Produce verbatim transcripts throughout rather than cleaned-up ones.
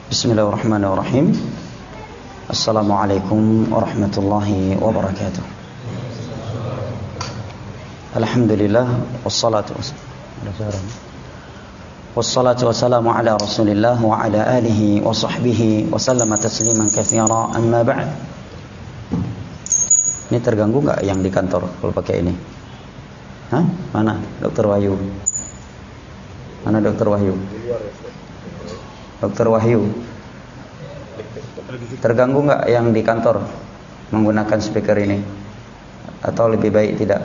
Bismillahirrahmanirrahim. Assalamualaikum warahmatullahi wabarakatuh. Alhamdulillah wassalatu wassalatu wassalamu ala Rasulillah wa ala alihi wa sahbihi wa sallama tasliman katsira, amma ba'd. Ini terganggu enggak yang di kantor kalau pakai ini? Hah? Mana Dokter Wahyu? Mana Dokter Wahyu? Dokter Wahyu, terganggu nggak yang di kantor menggunakan speaker ini? Atau lebih baik tidak?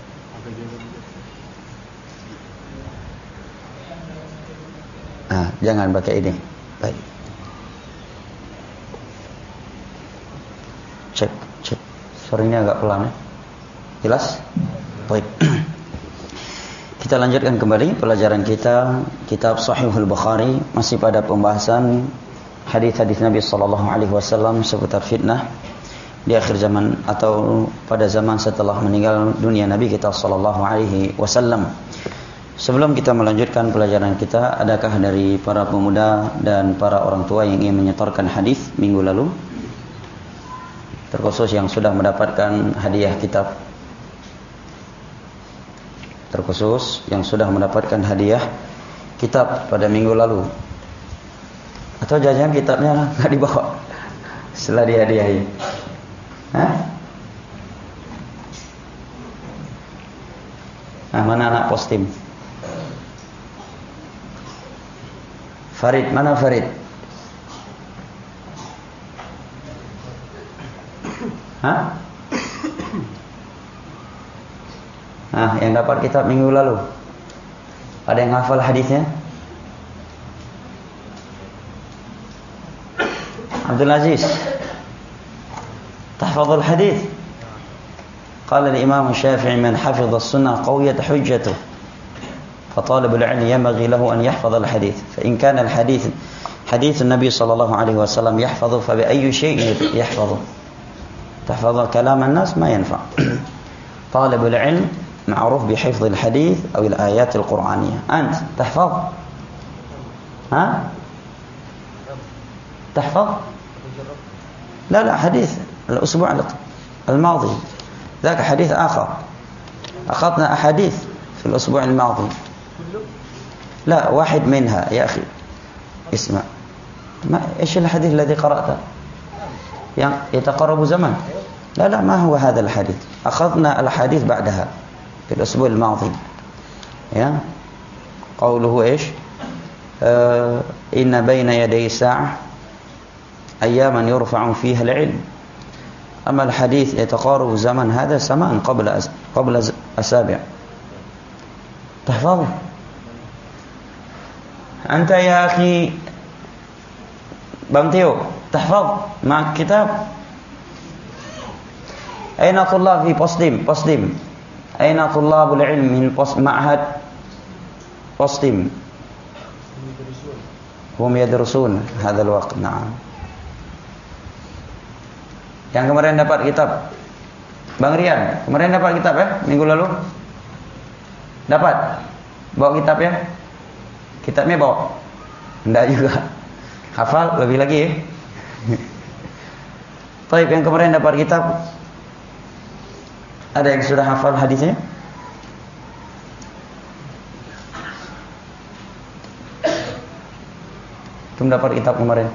Ah, jangan pakai ini. Baik. Cek, cek. Suaranya agak pelan ya. Jelas? Baik. Kita lanjutkan kembali pelajaran kita kitab Sahihul Bukhari, masih pada pembahasan hadis-hadis Nabi sallallahu alaihi wasallam seputar fitnah di akhir zaman atau pada zaman setelah meninggal dunia Nabi kita sallallahu alaihi wasallam. Sebelum kita melanjutkan pelajaran kita, adakah dari para pemuda dan para orang tua yang ingin menyetorkan hadis minggu lalu, terkhusus yang sudah mendapatkan hadiah kitab, terkhusus yang sudah mendapatkan hadiah kitab pada minggu lalu? Atau jangan kitabnya nggak dibawa setelah dihadiahi? Hah? Nah, mana anak postim? Farid, mana Farid? Hah? Nah, yang dapat kitab minggu lalu, ada yang hafal hadisnya? Abdul Aziz, tahfazul hadis? Qala al-Imam Syafi'i, man hafidha as-sunnah qawiyat hujjatuh, فطالب العلم ينبغي له أن يحفظ الحديث، فإن كان الحديث حديث النبي صلى الله عليه وسلم يحفظه فبأي شيء يحفظه؟ تحفظ كلام الناس ما ينفع. طالب العلم معروف بحفظ الحديث أو الآيات القرآنية. أنت تحفظ؟ ها؟ تحفظ؟ لا لا، حديث الأسبوع الماضي ذاك حديث آخر، أخذنا أحاديث في الأسبوع الماضي. لا، واحد منها يا أخي، اسمع. ما إيش الحديث الذي قرأته؟ يتقرب زمن. لا لا، ما هو هذا الحديث؟ أخذنا الحديث بعدها في الأسبوع الماضي. يا قوله إيش؟ آه إن بين يدي الساعة أياما يرفع فيها العلم. أما الحديث يتقارب الزمن، هذا زمان قبل قبل أسابع. تحفظه أنت يا أخي Bang Tio، تحفظ مع كتاب؟ أين طلاب في بوستيم بوستيم أين طلاب العلم من معهد بوستيم؟ هم يدرسون هذا الوقت. نعم. Yang kemarin dapat kitab, Bang Rian, kemarin dapat kitab ya, minggu lalu dapat, bawa kitab ya, kitabnya bawa, enggak juga, hafal lebih lagi ya. Baik, yang kemarin dapat kitab, ada yang sudah hafal hadisnya? Belum dapat kitab kemarin?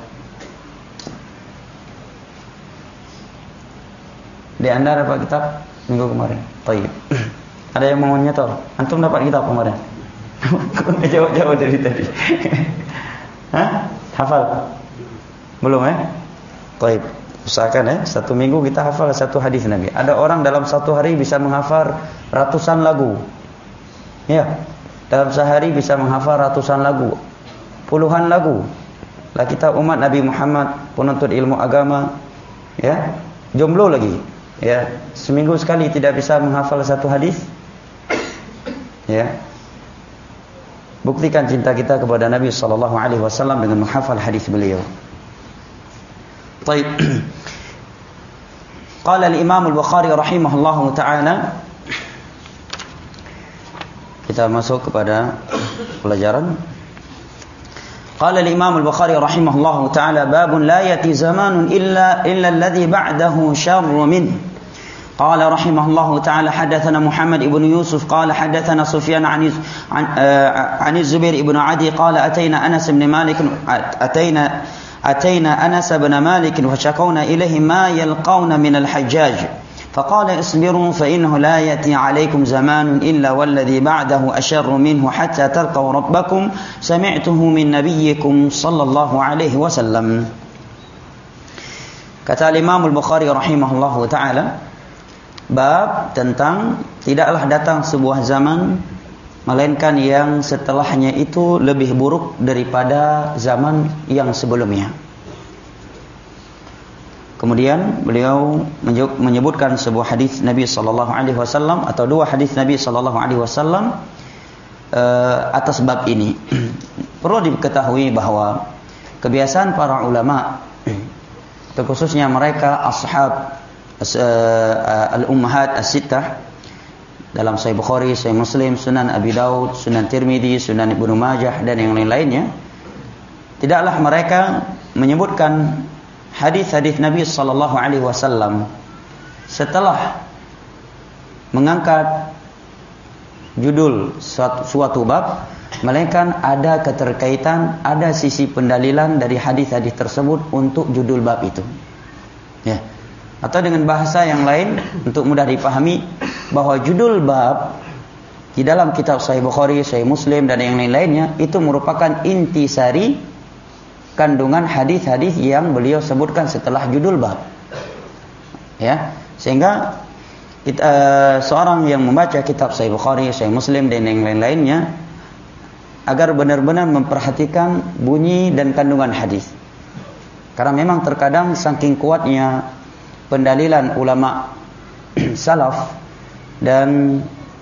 Di anda dapat kitab minggu kemarin? Baik. Ada yang mau nyetor? Antum dapat kitab kemarin? Kau jawab-jawab dari tadi. Hah? Hafal? Belum ya? Baik. Usahakan ya, satu minggu kita hafal satu hadis Nabi. Ada orang dalam satu hari bisa menghafal ratusan lagu. Ya, dalam sehari bisa menghafal ratusan lagu, puluhan lagu. Lah kita umat Nabi Muhammad, penuntut ilmu agama, ya, jomblo lagi, ya, seminggu sekali tidak bisa menghafal satu hadis. Ya, buktikan cinta kita kepada Nabi sallallahu alaihi wasallam dengan menghafal hadis beliau. Baik. Qala al-Imam al-Bukhari rahimahullahu taala. Kita masuk kepada pelajaran. Qala al-Imam al-Bukhari rahimahullahu ta'ala babun la yati zamanun illa illa alladhi ba'dahu syarru min. Qala rahimahullahu ta'ala hadatsana Muhammad ibn Yusuf qala hadatsana Sufyan an an, uh, an Zubair ibn Adi qala ataina Anas ibn Malik ataina ataina Anas ibn Malik wa shakawna ilayhi ma yalqawna min al-Hajjaj. فقال اصبروا فإنه لا يأتي عليكم زمان إلا والذي بعده أشر منه حتى تلقوا ربكم سمعته من نبيكم صلى الله عليه وسلم. Kata Imam Al-Bukhari rahimahullahu ta'ala, bab tentang tidaklah datang sebuah zaman melainkan yang setelahnya itu lebih buruk daripada zaman yang sebelumnya. Kemudian beliau menyebutkan sebuah hadis Nabi sallallahu alaihi wasallam atau dua hadis Nabi sallallahu alaihi wasallam uh, atas bab ini. Perlu diketahui bahwa kebiasaan para ulama, terkhususnya mereka ashab uh, al-ummahat as-sittah dalam Sahih Bukhari, Sahih Muslim, Sunan Abi Daud, Sunan Tirmidzi, Sunan Ibnu Majah dan yang lain-lainnya, tidaklah mereka menyebutkan hadis-hadis Nabi sallallahu alaihi wasallam setelah mengangkat judul suatu, suatu bab, melainkan ada keterkaitan, ada sisi pendalilan dari hadis-hadis tersebut untuk judul bab itu. Ya. Atau dengan bahasa yang lain untuk mudah dipahami bahwa judul bab di dalam kitab Sahih Bukhari, Sahih Muslim dan yang lain-lainnya itu merupakan intisari kandungan hadis-hadis yang beliau sebutkan setelah judul bab. Ya, sehingga kita, uh, seorang yang membaca kitab Sahih Bukhari, Sahih Muslim dan yang lain-lainnya agar benar-benar memperhatikan bunyi dan kandungan hadis. Karena memang terkadang saking kuatnya pendalilan ulama salaf dan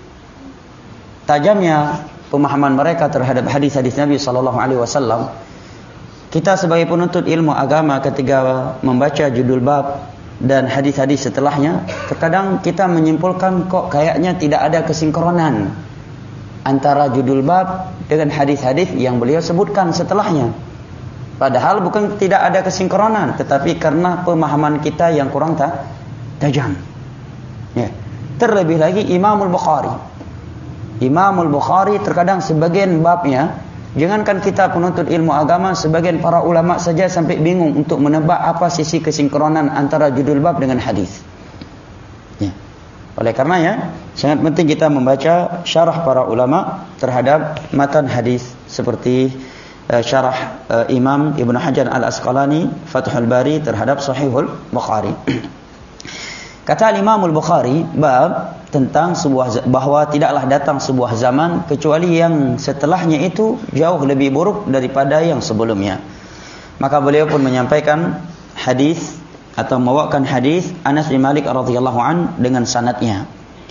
tajamnya pemahaman mereka terhadap hadis-hadis Nabi sallallahu alaihi wasallam, kita sebagai penuntut ilmu agama ketika membaca judul bab dan hadis-hadis setelahnya, terkadang kita menyimpulkan kok kayaknya tidak ada kesinkronan antara judul bab dengan hadis-hadis yang beliau sebutkan setelahnya. Padahal bukan tidak ada kesinkronan, tetapi karena pemahaman kita yang kurang ta- tajam. Ya. Terlebih lagi Imamul Bukhari. Imamul Bukhari terkadang sebagian babnya, jangankan kita penuntut ilmu agama, sebagian para ulama saja sampai bingung untuk menebak apa sisi kesinkronan antara judul bab dengan hadis. Ya. Oleh karenanya sangat penting kita membaca syarah para ulama terhadap matan hadis seperti uh, syarah uh, Imam Ibnu Hajar Al-Asqalani Fathul Bari terhadap Sahihul Bukhari. Kata Imamul Bukhari bab tentang sebuah bahwa tidaklah datang sebuah zaman kecuali yang setelahnya itu jauh lebih buruk daripada yang sebelumnya. Maka beliau pun menyampaikan hadis atau membawakan hadis Anas bin Malik radhiyallahu an dengan sanadnya,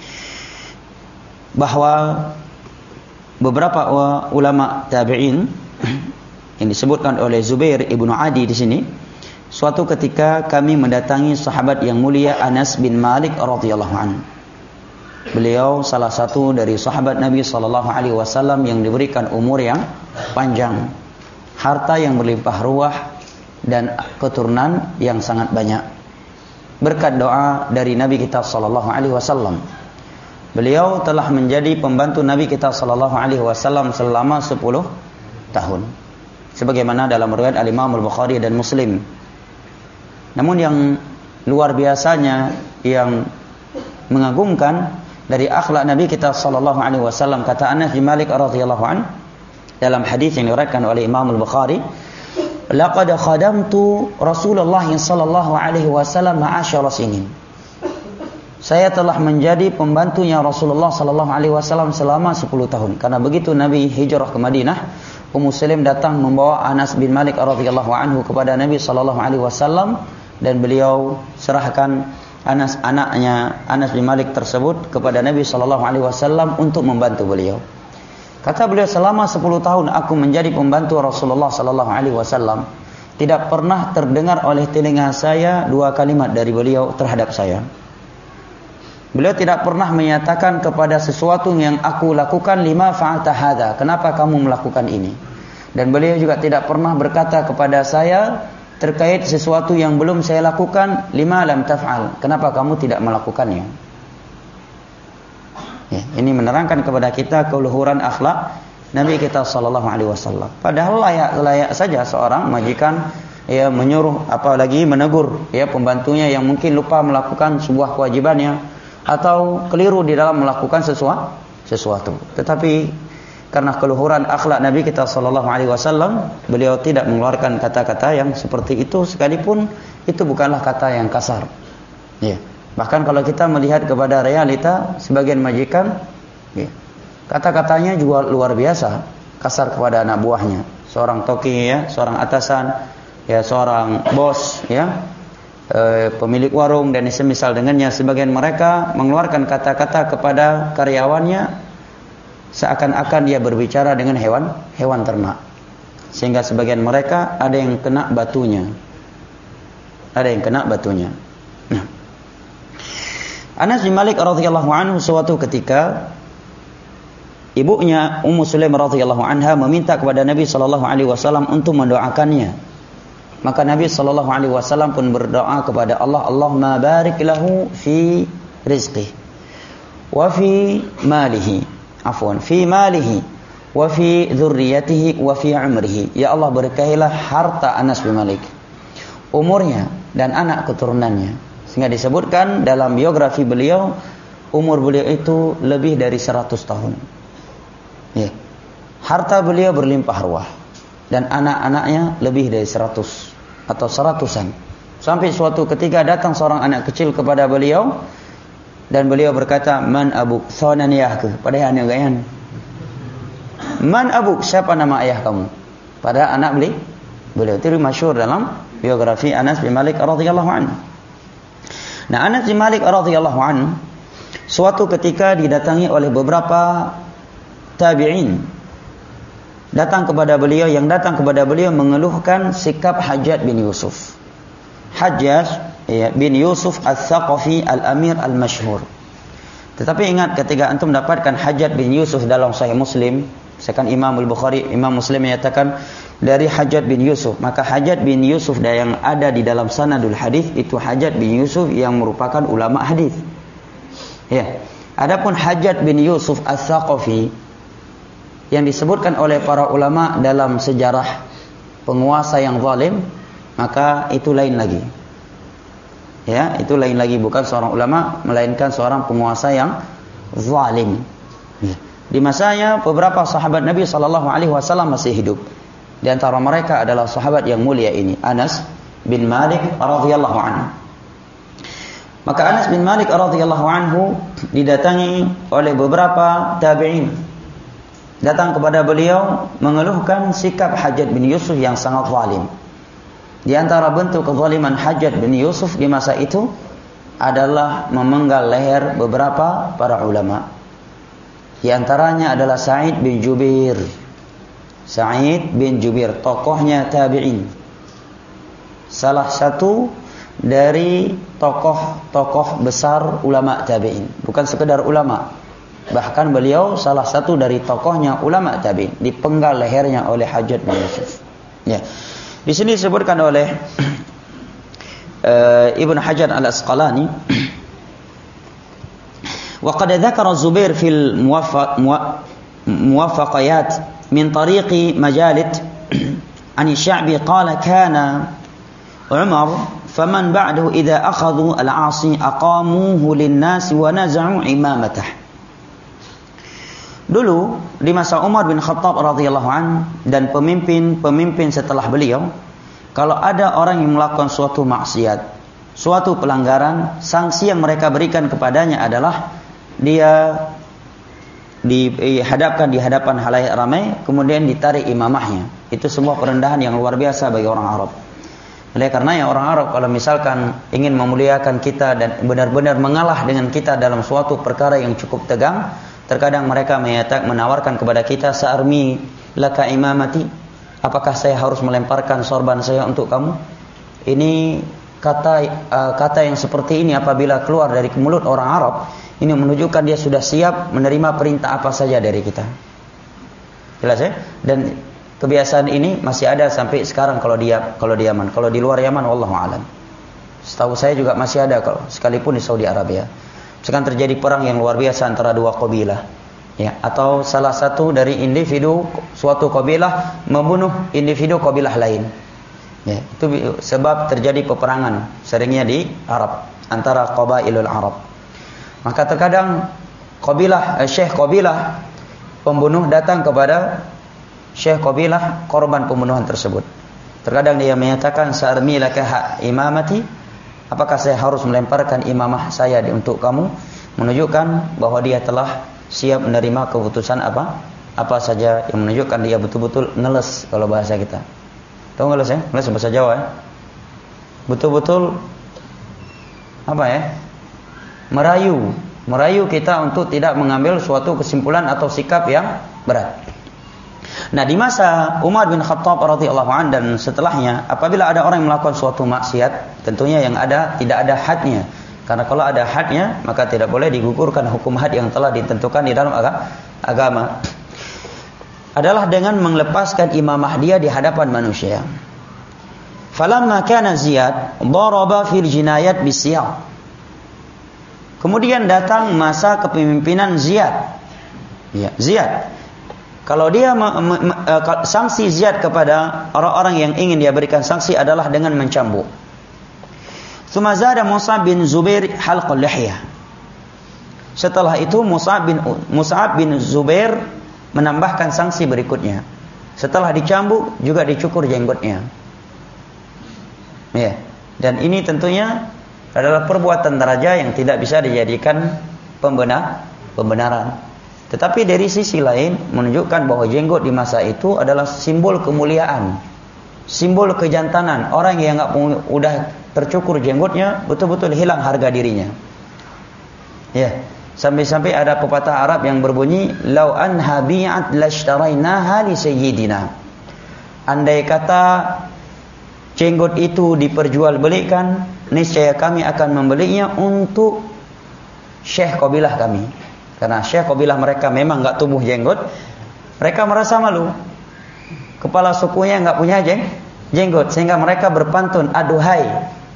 bahwa beberapa ulama tabi'in yang disebutkan oleh Zubair ibnu Adi di sini, suatu ketika kami mendatangi sahabat yang mulia Anas bin Malik radhiyallahu an. Beliau salah satu dari sahabat Nabi sallallahu alaihi wasallam yang diberikan umur yang panjang, harta yang berlimpah ruah dan keturunan yang sangat banyak berkat doa dari Nabi kita sallallahu alaihi wasallam. Beliau telah menjadi pembantu Nabi kita sallallahu alaihi wasallam selama sepuluh tahun, sebagaimana dalam riwayat Al-Imam Al-Bukhari dan Muslim. Namun yang luar biasanya, yang mengagumkan dari akhlak Nabi kita sallallahu alaihi wasallam, kata Anas bin Malik radhiyallahu an dalam hadis yang diriwayatkan oleh Imam Al-Bukhari, laqad khadamtu Rasulullah sallallahu alaihi wasallam ma'asyara sinin. Saya telah menjadi pembantunya Rasulullah sallallahu alaihi wasallam selama sepuluh tahun. Karena begitu Nabi hijrah ke Madinah, Ummu Sulaim datang membawa Anas bin Malik radhiyallahu anhu kepada Nabi sallallahu alaihi wasallam, dan beliau serahkan Anas, anaknya Anas bin Malik tersebut kepada Nabi sallallahu alaihi wasallam untuk membantu beliau. Kata beliau, selama sepuluh tahun aku menjadi pembantu Rasulullah sallallahu alaihi wasallam, tidak pernah terdengar oleh telinga saya dua kalimat dari beliau terhadap saya. Beliau tidak pernah menyatakan kepada sesuatu yang aku lakukan, lima fa'alta hadza, kenapa kamu melakukan ini? Dan beliau juga tidak pernah berkata kepada saya terkait sesuatu yang belum saya lakukan, lima lam taf'al, kenapa kamu tidak melakukannya? Ya, ini menerangkan kepada kita keluhuran akhlak Nabi kita sallallahu alaihi wasallam. Padahal layak-layak saja seorang majikan ya menyuruh, apalagi menegur ya pembantunya yang mungkin lupa melakukan sebuah kewajibannya atau keliru di dalam melakukan sesuatu sesuatu. Tetapi karena keluhuran akhlak Nabi kita sallallahu alaihi wasallam, beliau tidak mengeluarkan kata-kata yang seperti itu, sekalipun itu bukanlah kata yang kasar. Ya. Bahkan kalau kita melihat kepada realita sebagian majikan, ya, kata-katanya juga luar biasa kasar kepada anak buahnya. Seorang toki ya, seorang atasan, ya seorang bos ya, e, pemilik warung dan semisal dengannya, sebagian mereka mengeluarkan kata-kata kepada karyawannya seakan-akan dia berbicara dengan hewan hewan ternak, sehingga sebagian mereka ada yang kena batunya, ada yang kena batunya. Nah, Anas bin Malik radhiyallahu anhu suatu ketika ibunya Ummu Sulaim radhiyallahu anha meminta kepada Nabi sallallahu alaihi wasallam untuk mendoakannya. Maka Nabi sallallahu alaihi wasallam pun berdoa kepada Allah, Allahumma barik lahu fi rizqihi wa fi malihi. Afwan, fi malihi wa fi dzurriyyatihi wa fi umrihi. Ya Allah, berkahilah harta Anas bin Malik, umurnya dan anak keturunannya. Sehingga disebutkan dalam biografi beliau, umur beliau itu lebih dari seratus tahun. Ya. Harta beliau berlimpah ruah dan anak-anaknya lebih dari seratus atau seratusan. Sampai suatu ketika datang seorang anak kecil kepada beliau dan beliau berkata, "Man abuk?" Sawanan ayahku. Padahal anak gayan. "Man abuk?" Siapa nama ayah kamu? Pada anak beli beliau. Itu masyhur dalam biografi Anas bin Malik radhiyallahu anhu. Nah, Anas bin Malik radhiyallahu anhu suatu ketika didatangi oleh beberapa tabi'in, datang kepada beliau, yang datang kepada beliau mengeluhkan sikap Hajjaj bin Yusuf. Hajjaj ya, bin Yusuf al-Thaqafi al-Amir al-Mashhur. Tetapi ingat, ketika antum mendapatkan Hajjaj bin Yusuf dalam Sahih Muslim, misalkan Imam Al-Bukhari, Imam Muslim menyatakan dari Hajjaj bin Yusuf, maka Hajjaj bin Yusuf yang ada di dalam sanadul hadis itu Hajjaj bin Yusuf yang merupakan ulama hadis. Ya. Adapun Hajjaj bin Yusuf al-Thaqafi yang disebutkan oleh para ulama dalam sejarah penguasa yang zalim, maka itu lain lagi. Ya, itu lain lagi, bukan seorang ulama melainkan seorang penguasa yang zalim. Ya. Di masanya beberapa sahabat Nabi sallallahu alaihi wasallam masih hidup. Di antara mereka adalah sahabat yang mulia ini, Anas bin Malik radhiyallahu anhu. Maka Anas bin Malik radhiyallahu anhu didatangi oleh beberapa tabi'in. Datang kepada beliau mengeluhkan sikap Hajjaj bin Yusuf yang sangat zalim. Di antara bentuk kezaliman Hajjaj bin Yusuf di masa itu adalah memenggal leher beberapa para ulama. Di antaranya adalah Sa'id bin Jubair. Sa'id bin Jubair, tokohnya tabi'in. Salah satu dari tokoh-tokoh besar ulama tabi'in. Bukan sekedar ulama, bahkan beliau salah satu dari tokohnya ulama tabi'in. Dipenggal lehernya oleh Hajjaj bin Yusuf. Ya. Di sini disebutkan oleh uh, Ibnu Hajar Al-Asqalani, wa qad dzakara Zubair fil muwafaqayat min tariqi Majalid an Sya'bi qala kana Umar faman ba'dahu idza akhadhu al-'asi aqamuhu lin-nas wa naza'u imamatah. Dulu di masa Umar bin Khattab radhiyallahu an dan pemimpin-pemimpin setelah beliau, kalau ada orang yang melakukan suatu maksiat, suatu pelanggaran, sanksi yang mereka berikan kepadanya adalah dia dihadapkan di hadapan halayak ramai, kemudian ditarik imamahnya. Itu sebuah perendahan yang luar biasa bagi orang Arab. Oleh karenanya orang Arab kalau misalkan ingin memuliakan kita dan benar-benar mengalah dengan kita dalam suatu perkara yang cukup tegang, terkadang mereka menawarkan kepada kita, "Sa'armi laka imamati." Apakah saya harus melemparkan sorban saya untuk kamu? Ini kata uh, kata yang seperti ini apabila keluar dari mulut orang Arab, ini menunjukkan dia sudah siap menerima perintah apa saja dari kita. Jelas ya? Dan kebiasaan ini masih ada sampai sekarang kalau dia kalau di Yaman. Kalau di luar Yaman wallahu alam. Setahu saya juga masih ada kalau sekalipun di Saudi Arabia. Sekarang terjadi perang yang luar biasa antara dua kabilah. Ya, atau salah satu dari individu suatu kabilah membunuh individu kabilah lain. Ya, itu sebab terjadi peperangan seringnya di Arab antara qabailul Arab. Maka terkadang kabilah eh, syekh kabilah pembunuh datang kepada syekh kabilah korban pembunuhan tersebut. Terkadang dia menyatakan sa'armi laka hak imamati, apakah saya harus melemparkan imamah saya untuk kamu, menunjukkan bahwa dia telah siap menerima keputusan apa apa saja yang menunjukkan dia betul-betul ngeles kalau bahasa kita. Tahu ngeles ya? Ngeles bahasa Jawa ya. Betul-betul apa ya? Merayu, merayu kita untuk tidak mengambil suatu kesimpulan atau sikap yang berat. Nah, di masa Umar bin Khattab radhiyallahu anhu dan setelahnya, apabila ada orang yang melakukan suatu maksiat, tentunya yang ada tidak ada hadnya. Karena kalau ada hadnya, maka tidak boleh digugurkan hukum had yang telah ditentukan di dalam agama. Adalah dengan melepaskan imamah dia di hadapan manusia. Falamma kana Ziyad daraba fil jinayat bisyaf. Kemudian datang masa kepemimpinan Ziyad. Ya, Ziyad. Kalau dia me, me, me, sanksi Ziyad kepada orang-orang yang ingin dia berikan sanksi adalah dengan mencambuk. Tsumma zada Mus'ab bin Zubair halqal lihyah. Setelah itu Mus'ab bin Mus'ab bin Zubair menambahkan sanksi berikutnya. Setelah dicambuk juga dicukur jenggotnya. Ya. Dan ini tentunya adalah perbuatan daraja yang tidak bisa dijadikan pembenar, pembenaran. Tetapi dari sisi lain menunjukkan bahwa jenggot di masa itu adalah simbol kemuliaan, simbol kejantanan. Orang yang enggak udah tercukur jenggotnya betul-betul hilang harga dirinya. Ya, sampai-sampai ada pepatah Arab yang berbunyi, "Lau anha bi'at lashtarainaha li sayyidina." Andai kata jenggot itu diperjualbelikan, niscaya kami akan membelinya untuk syekh kabilah kami. Karena syekh kabilah mereka memang enggak tumbuh jenggot, mereka merasa malu. Kepala sukunya enggak punya jeng, jenggot, sehingga mereka berpantun, aduhai,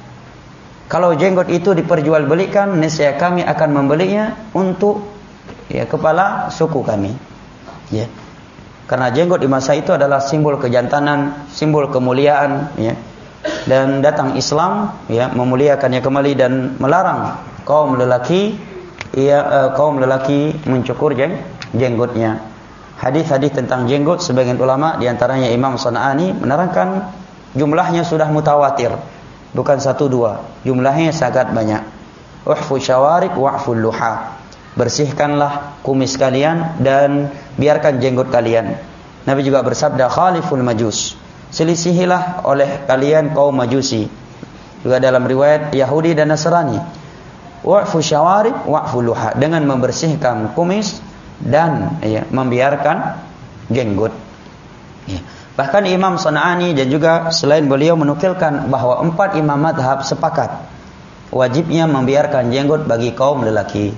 kalau jenggot itu diperjualbelikan, niscaya kami akan membelinya untuk ya kepala suku kami. Ya. Karena jenggot di masa itu adalah simbol kejantanan, simbol kemuliaan, ya. Dan datang Islam ya memuliakannya kembali dan melarang kaum lelaki ia uh, kaum lelaki mencukur jeng, jenggotnya. Hadis-hadis tentang jenggot sebagian ulama di antaranya Imam Sana'ani menerangkan jumlahnya sudah mutawatir, bukan satu dua, jumlahnya sangat banyak. Uhfu syawarib wa'ful luha. Bersihkanlah kumis kalian dan biarkan jenggot kalian. Nabi juga bersabda khaliful majus. Selisihilah oleh kalian kaum Majusi. Juga dalam riwayat Yahudi dan Nasrani. Wa'fu syawarib wa'fu luha, dengan membersihkan kumis dan ya, membiarkan jenggot. Ya. Bahkan Imam Sana'ani dan juga selain beliau menukilkan bahwa empat imam madhab sepakat wajibnya membiarkan jenggot bagi kaum lelaki.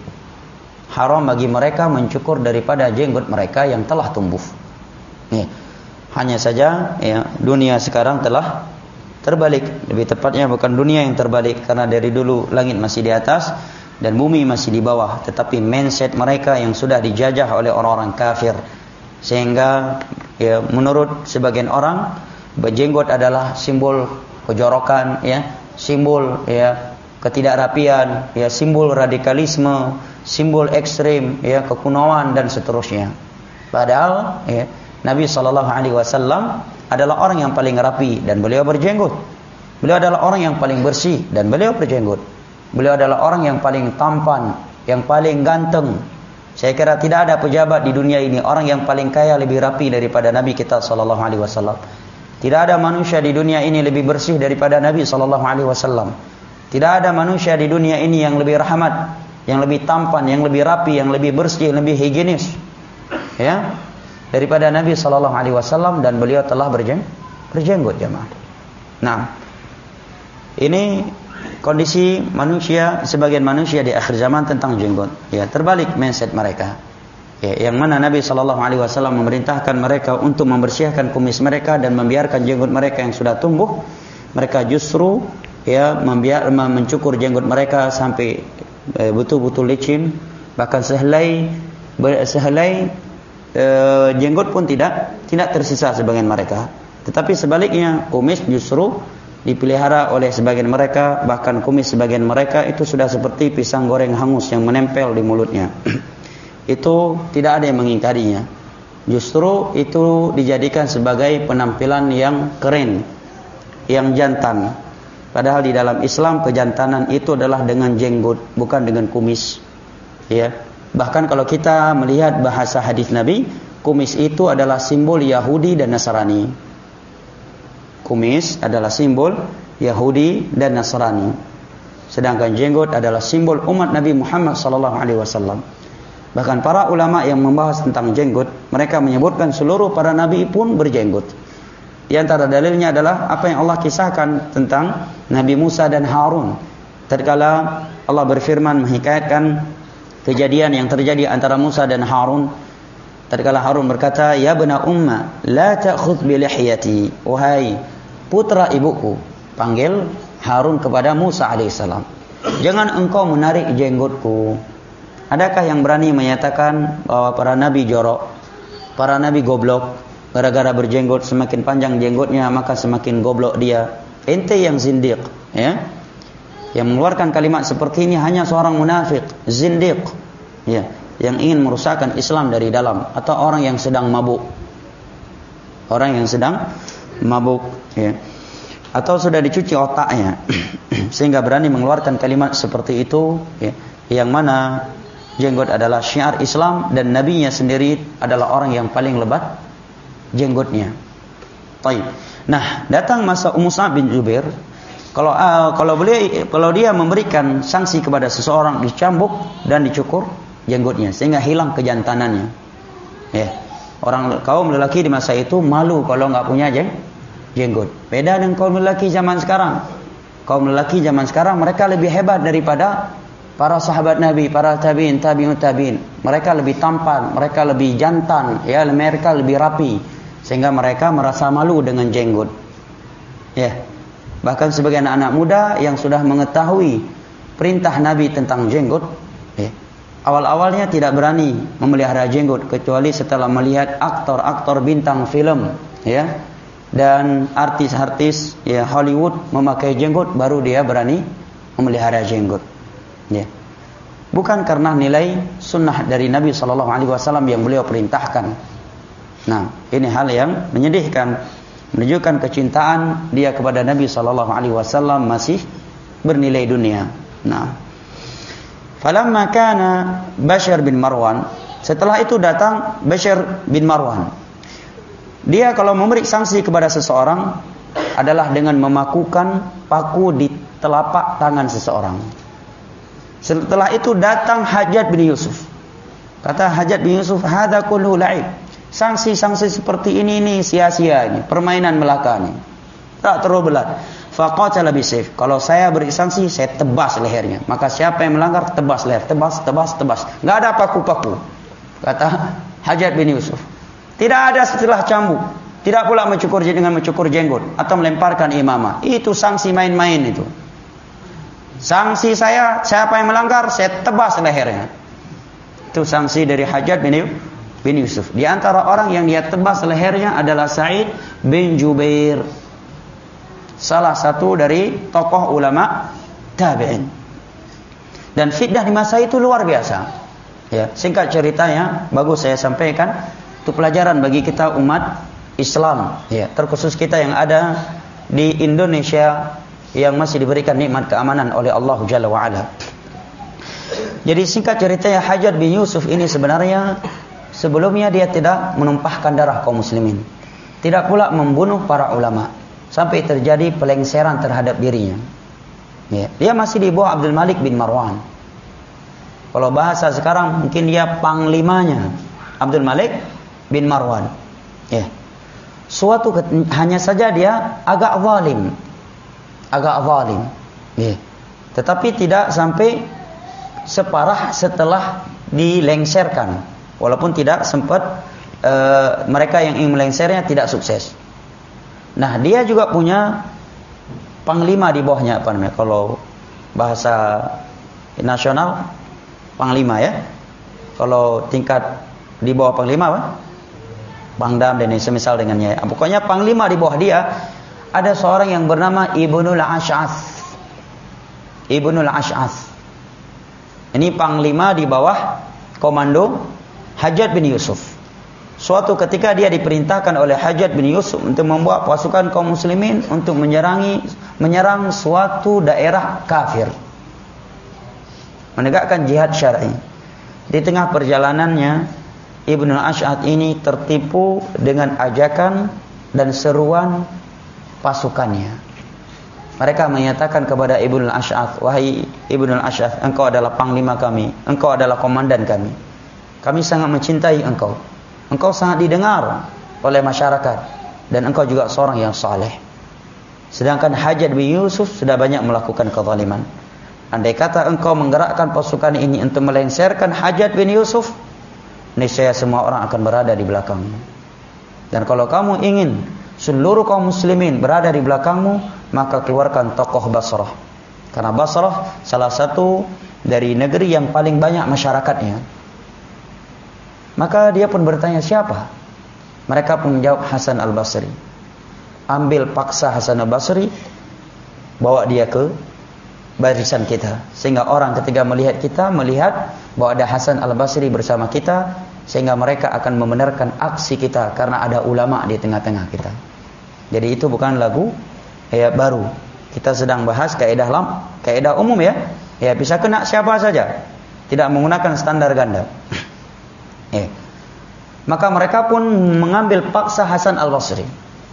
Haram bagi mereka mencukur daripada jenggot mereka yang telah tumbuh. Ya. Hanya saja ya, dunia sekarang telah terbalik, lebih tepatnya bukan dunia yang terbalik, karena dari dulu langit masih di atas dan bumi masih di bawah, tetapi mindset mereka yang sudah dijajah oleh orang-orang kafir, sehingga ya, menurut sebagian orang berjenggot adalah simbol kejorokan, ya, simbol ya ketidakrapian, ya, simbol radikalisme, simbol ekstrim, ya, kekunoan dan seterusnya. Padahal ya, Nabi shallallahu alaihi wasallam adalah orang yang paling rapi dan beliau berjenggot. Beliau adalah orang yang paling bersih dan beliau berjenggot. Beliau adalah orang yang paling tampan, yang paling ganteng. Saya kira tidak ada pejabat di dunia ini orang yang paling kaya lebih rapi daripada Nabi kita sallallahu alaihi wasallam. Tidak ada manusia di dunia ini lebih bersih daripada Nabi sallallahu alaihi wasallam. Tidak ada manusia di dunia ini yang lebih rahmat, yang lebih tampan, yang lebih rapi, yang lebih bersih, yang lebih higienis. Ya. Daripada Nabi sallallahu alaihi wasallam, dan beliau telah berjeng, berjenggot jemaah. Nah, ini kondisi manusia, sebagian manusia di akhir zaman tentang jenggot. Ya, terbalik mindset mereka. Ya, yang mana Nabi Shallallahu Alaihi Wasallam memerintahkan mereka untuk membersihkan kumis mereka dan membiarkan jenggot mereka yang sudah tumbuh. Mereka justru ya membiar, mencukur jenggot mereka sampai eh, betul-betul licin, bahkan sehelai sehelai eh, jenggot pun tidak tidak tersisa sebagian mereka. Tetapi sebaliknya kumis justru dipelihara oleh sebagian mereka, bahkan kumis sebagian mereka itu sudah seperti pisang goreng hangus yang menempel di mulutnya. Itu tidak ada yang mengingkarinya. Justru itu dijadikan sebagai penampilan yang keren, yang jantan. Padahal di dalam Islam kejantanan itu adalah dengan jenggot, bukan dengan kumis. Ya. Bahkan kalau kita melihat bahasa hadis Nabi, kumis itu adalah simbol Yahudi dan Nasrani. Kumis adalah simbol Yahudi dan Nasrani. Sedangkan jenggot adalah simbol umat Nabi Muhammad sallallahu alaihi wasallam. Bahkan para ulama yang membahas tentang jenggot, mereka menyebutkan seluruh para nabi pun berjenggot. Di antara dalilnya adalah apa yang Allah kisahkan tentang Nabi Musa dan Harun. Tatkala Allah berfirman menghikayatkan kejadian yang terjadi antara Musa dan Harun. Tatkala Harun berkata, "Ya bena umma, la ta'khudh bi lihyati." Wahai putra ibuku, panggil Harun kepada Musa alaihissalam. Jangan engkau menarik jenggotku. Adakah yang berani menyatakan bahwa para nabi jorok, para nabi goblok, gara-gara berjenggot semakin panjang jenggotnya maka semakin goblok dia? Ente yang zindiq, ya. Yang mengeluarkan kalimat seperti ini hanya seorang munafik, zindiq, ya, yang ingin merusakkan Islam dari dalam, atau orang yang sedang mabuk. Orang yang sedang mabuk, ya. Atau sudah dicuci otaknya sehingga berani mengeluarkan kalimat seperti itu, ya. Yang mana jenggot adalah syiar Islam dan nabinya sendiri adalah orang yang paling lebat jenggotnya. Baik. Nah, datang masa Mus'ab bin Jubair, kalau uh, kalau beliau kalau dia memberikan sanksi kepada seseorang, dicambuk dan dicukur jenggotnya sehingga hilang kejantanannya. Ya. Orang kaum lelaki di masa itu malu kalau enggak punya jeng, jenggot. Beda dengan kaum lelaki zaman sekarang. Kaum lelaki zaman sekarang mereka lebih hebat daripada para sahabat Nabi, para tabi'in, tabi'ut tabi'in. Mereka lebih tampan, mereka lebih jantan, ya, mereka lebih rapi, sehingga mereka merasa malu dengan jenggot. Ya. Bahkan sebagian anak muda yang sudah mengetahui perintah Nabi tentang jenggot, ya, awal-awalnya tidak berani memelihara jenggot kecuali setelah melihat aktor-aktor bintang film, ya, dan artis-artis, ya, Hollywood memakai jenggot, baru dia berani memelihara jenggot. Ya. Bukan karena nilai sunnah dari Nabi Shallallahu Alaihi Wasallam yang beliau perintahkan. Nah, ini hal yang menyedihkan, menunjukkan kecintaan dia kepada Nabi Shallallahu Alaihi Wasallam masih bernilai dunia. Nah, falamma kana Bashar bin Marwan, setelah itu datang Bashar bin Marwan. Dia kalau memberi sanksi kepada seseorang adalah dengan memakukan paku di telapak tangan seseorang. Setelah itu datang Hajjaj bin Yusuf. Kata Hajjaj bin Yusuf, "Hadza kullu la'ib." Sanksi-sanksi seperti ini ini sia-sia ini, permainan belaka ini. Tak terlalu berat. Faqatala bisayf. Kalau saya beri sanksi, saya tebas lehernya. Maka siapa yang melanggar, tebas leher, tebas, tebas, tebas. Enggak ada paku-paku. Kata Hajjaj bin Yusuf. Tidak ada setelah cambuk. Tidak pula mencukur dengan mencukur jenggot atau melemparkan imamah. Itu sanksi main-main itu. Sanksi saya, siapa yang melanggar, saya tebas lehernya. Itu sanksi dari Hajjaj bin Yusuf. Di antara orang yang dia tebas lehernya adalah Sa'id bin Jubair, salah satu dari tokoh ulama tabi'in. Dan fitnah di masa itu luar biasa. Ya, singkat ceritanya, bagus saya sampaikan, itu pelajaran bagi kita umat Islam, ya, terkhusus kita yang ada di Indonesia yang masih diberikan nikmat keamanan oleh Allah Jalla wa Ala. Jadi singkat ceritanya, Hajjaj bin Yusuf ini sebenarnya sebelumnya dia tidak menumpahkan darah kaum muslimin, tidak pula membunuh para ulama sampai terjadi pelengseran terhadap dirinya. Ya, dia masih di bawah Abdul Malik bin Marwan. Kalau bahasa sekarang mungkin dia panglimanya Abdul Malik bin Marwan. Ya. Suatu hanya saja dia agak zalim. Agak zalim. Ya. Tetapi tidak sampai separah setelah dilengserkan. walaupun tidak sempat e, mereka yang ingin melengsarnya tidak sukses. Nah, dia juga punya panglima di bawahnya, apa namanya? Kalau bahasa nasional panglima ya. Kalau tingkat di bawah panglima apa? Pangdam dan semisal dengannya. Pokoknya panglima di bawah dia ada seorang yang bernama Ibnul Ash'ath. Ibnul Ash'ath. Ini panglima di bawah komando Hajjaj bin Yusuf. Suatu ketika dia diperintahkan oleh Hajjaj bin Yusuf untuk membawa pasukan kaum muslimin untuk menyerangi menyerang suatu daerah kafir. Menegakkan jihad syar'i. Di tengah perjalanannya Ibnul Ash'ath ini tertipu dengan ajakan dan seruan pasukannya. Mereka menyatakan kepada Ibnul Ash'ath, "Wahai Ibnul Ash'ath, engkau adalah panglima kami, engkau adalah komandan kami. Kami sangat mencintai engkau. Engkau sangat didengar oleh masyarakat dan engkau juga seorang yang saleh. Sedangkan Hajjaj bin Yusuf sudah banyak melakukan kezaliman. Andai kata engkau menggerakkan pasukan ini untuk melengsarkan Hajjaj bin Yusuf, niscaya semua orang akan berada di belakangmu. Dan kalau kamu ingin seluruh kaum muslimin berada di belakangmu, maka keluarkan tokoh Basrah. Karena Basrah salah satu dari negeri yang paling banyak masyarakatnya." Maka dia pun bertanya, siapa? Mereka pun menjawab, Hasan al-Basri. Ambil paksa Hasan al-Basri, bawa dia ke barisan kita, sehingga orang ketika melihat kita melihat bahwa ada Hasan al-Basri bersama kita, sehingga mereka akan membenarkan aksi kita karena ada ulama di tengah-tengah kita. Jadi itu bukan lagu ya baru. Kita sedang bahas kaidah lam, kaidah umum ya. Ya bisa kena siapa saja, tidak menggunakan standar ganda. Ya. Maka mereka pun mengambil paksa Hasan al-Basri.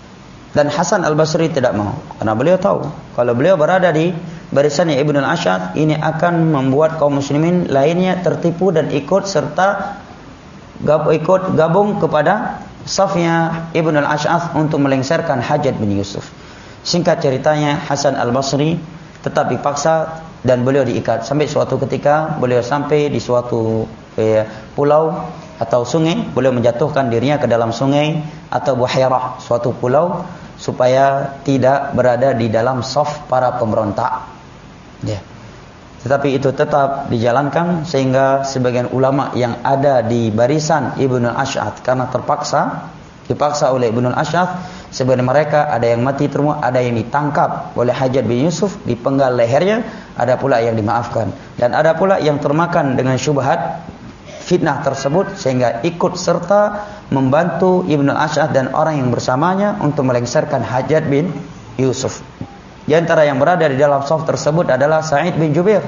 Dan Hasan al-Basri tidak mau, karena beliau tahu kalau beliau berada di barisannya Ibnul Ash'ath, ini akan membuat kaum muslimin lainnya tertipu dan ikut serta gab, ikut gabung kepada safnya Ibnul Ash'ath untuk melengsarkan Hajjaj bin Yusuf. Singkat ceritanya, Hasan al-Basri tetap dipaksa dan beliau diikat sampai suatu ketika beliau sampai di suatu eh, pulau atau sungai, beliau menjatuhkan dirinya ke dalam sungai atau buhairah, suatu pulau, supaya tidak berada di dalam saf para pemberontak. Ya. Tetapi itu tetap dijalankan sehingga sebagian ulama yang ada di barisan Ibnul Ash'ath karena terpaksa dipaksa oleh Ibnul Ash'ath, sebagian mereka ada yang mati terbunuh, ada yang ditangkap oleh Hajjaj bin Yusuf, dipenggal lehernya, ada pula yang dimaafkan, dan ada pula yang termakan dengan syubhat fitnah tersebut sehingga ikut serta membantu Ibnul Ash'ath dan orang yang bersamanya untuk melengsarkan Hajjaj bin Yusuf. Di antara yang berada di dalam saf tersebut adalah Sa'id bin Jubair,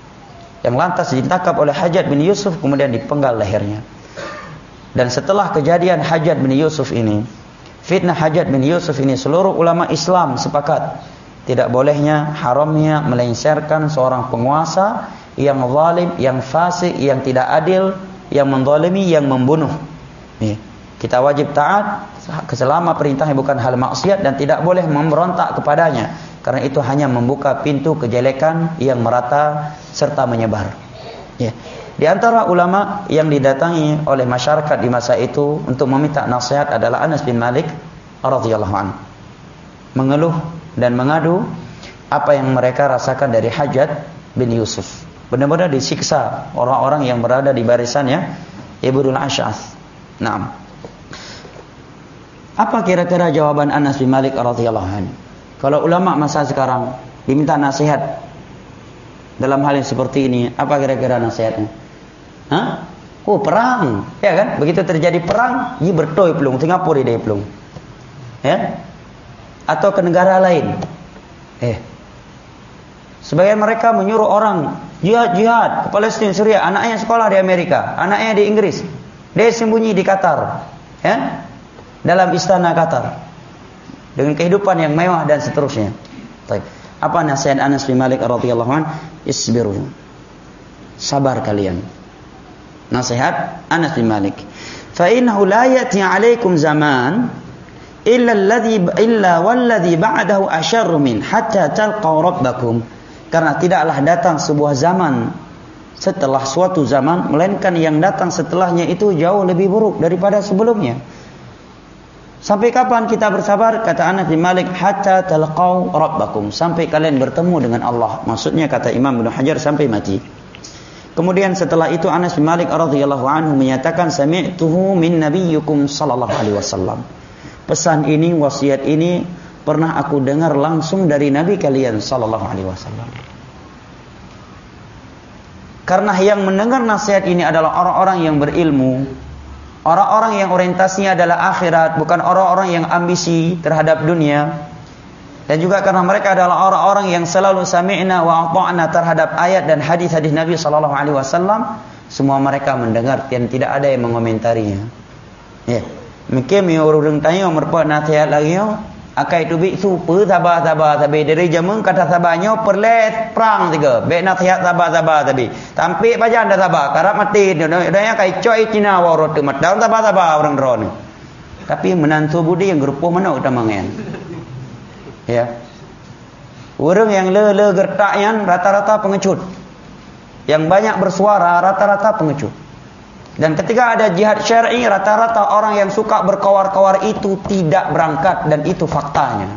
yang lantas ditangkap oleh Hajjaj bin Yusuf kemudian dipenggal lehernya. Dan setelah kejadian Hajjaj bin Yusuf ini, fitnah Hajjaj bin Yusuf ini, seluruh ulama Islam sepakat tidak bolehnya, haramnya melengsarkan seorang penguasa yang zalim, yang fasik, yang tidak adil, yang menzalimi, yang membunuh. Nih, kita wajib taat selama perintahnya bukan hal maksiat dan tidak boleh memberontak kepadanya, karena itu hanya membuka pintu kejelekan yang merata serta menyebar. Ya. Di antara ulama yang didatangi oleh masyarakat di masa itu untuk meminta nasihat adalah Anas bin Malik radhiyallahu anhu. Mengeluh dan mengadu apa yang mereka rasakan dari Hajjaj bin Yusuf. Benar-benar disiksa orang-orang yang berada di barisannya Ibnul Ash'ath. Naam. Apa kira-kira jawaban Anas bin Malik radhiyallahu anhu? Kalau ulama masa sekarang diminta nasihat dalam hal yang seperti ini, apa kira-kira nasihatnya? Hah? Oh, perang, ya kan? Begitu terjadi perang, yi bertoi pelung, Singapura dia pelung. Ya? Atau ke negara lain. Eh. Sebagian mereka menyuruh orang jihad-jihad ke Palestina, Syria, anaknya sekolah di Amerika, anaknya di Inggris. Dia sembunyi di Qatar. Ya? Dalam istana Qatar. Dengan kehidupan yang mewah dan seterusnya. Baik. Apa nasihat Anas bin Malik radhiyallahu anhu? Isbiru. Sabar kalian. Nasihat Anas bin Malik. Fa innahu la ya'ti 'alaikum zaman illa alladhi illa walladhi ba'dahu asyarru min hatta talqaw rabbakum. Karena tidaklah datang sebuah zaman setelah suatu zaman, melainkan yang datang setelahnya itu jauh lebih buruk daripada sebelumnya. Sampai kapan kita bersabar? Kata Anas bin Malik, hatta talqau rabbakum, sampai kalian bertemu dengan Allah. Maksudnya kata Imam Ibnu Hajar, sampai mati. Kemudian setelah itu Anas bin Malik radhiyallahu anhu menyatakan, sami'tuhu min nabiyyikum sallallahu alaihi wasallam. Pesan ini, wasiat ini pernah aku dengar langsung dari Nabi kalian sallallahu alaihi wasallam. Karena yang mendengar nasihat ini adalah orang-orang yang berilmu, orang-orang yang orientasinya adalah akhirat, bukan orang-orang yang ambisi terhadap dunia. Dan juga karena mereka adalah orang-orang yang selalu sami'na wa ata'na terhadap ayat dan hadis-hadis Nabi sallallahu alaihi wasallam, semua mereka mendengar dan tidak ada yang mengomentarinya. Ya. Mungkin mi orang tanya merpa nasihat lagi yo, akai tu bi super sabar-sabar tapi dari jamun kata sabarnya perlet perang tiga. Baik nasihat sabar-sabar tapi. Tampik pajan dah sabar, karap mati dia dia kai coi Cina warot tu mat daun sabar-sabar orang drone. Tapi menantu budi yang gerupuh mana utamanya. Ya. Orang yang le-le gertaknya rata-rata pengecut. Yang banyak bersuara rata-rata pengecut. Dan ketika ada jihad syar'i, rata-rata orang yang suka berkawar-kawar itu tidak berangkat, dan itu faktanya.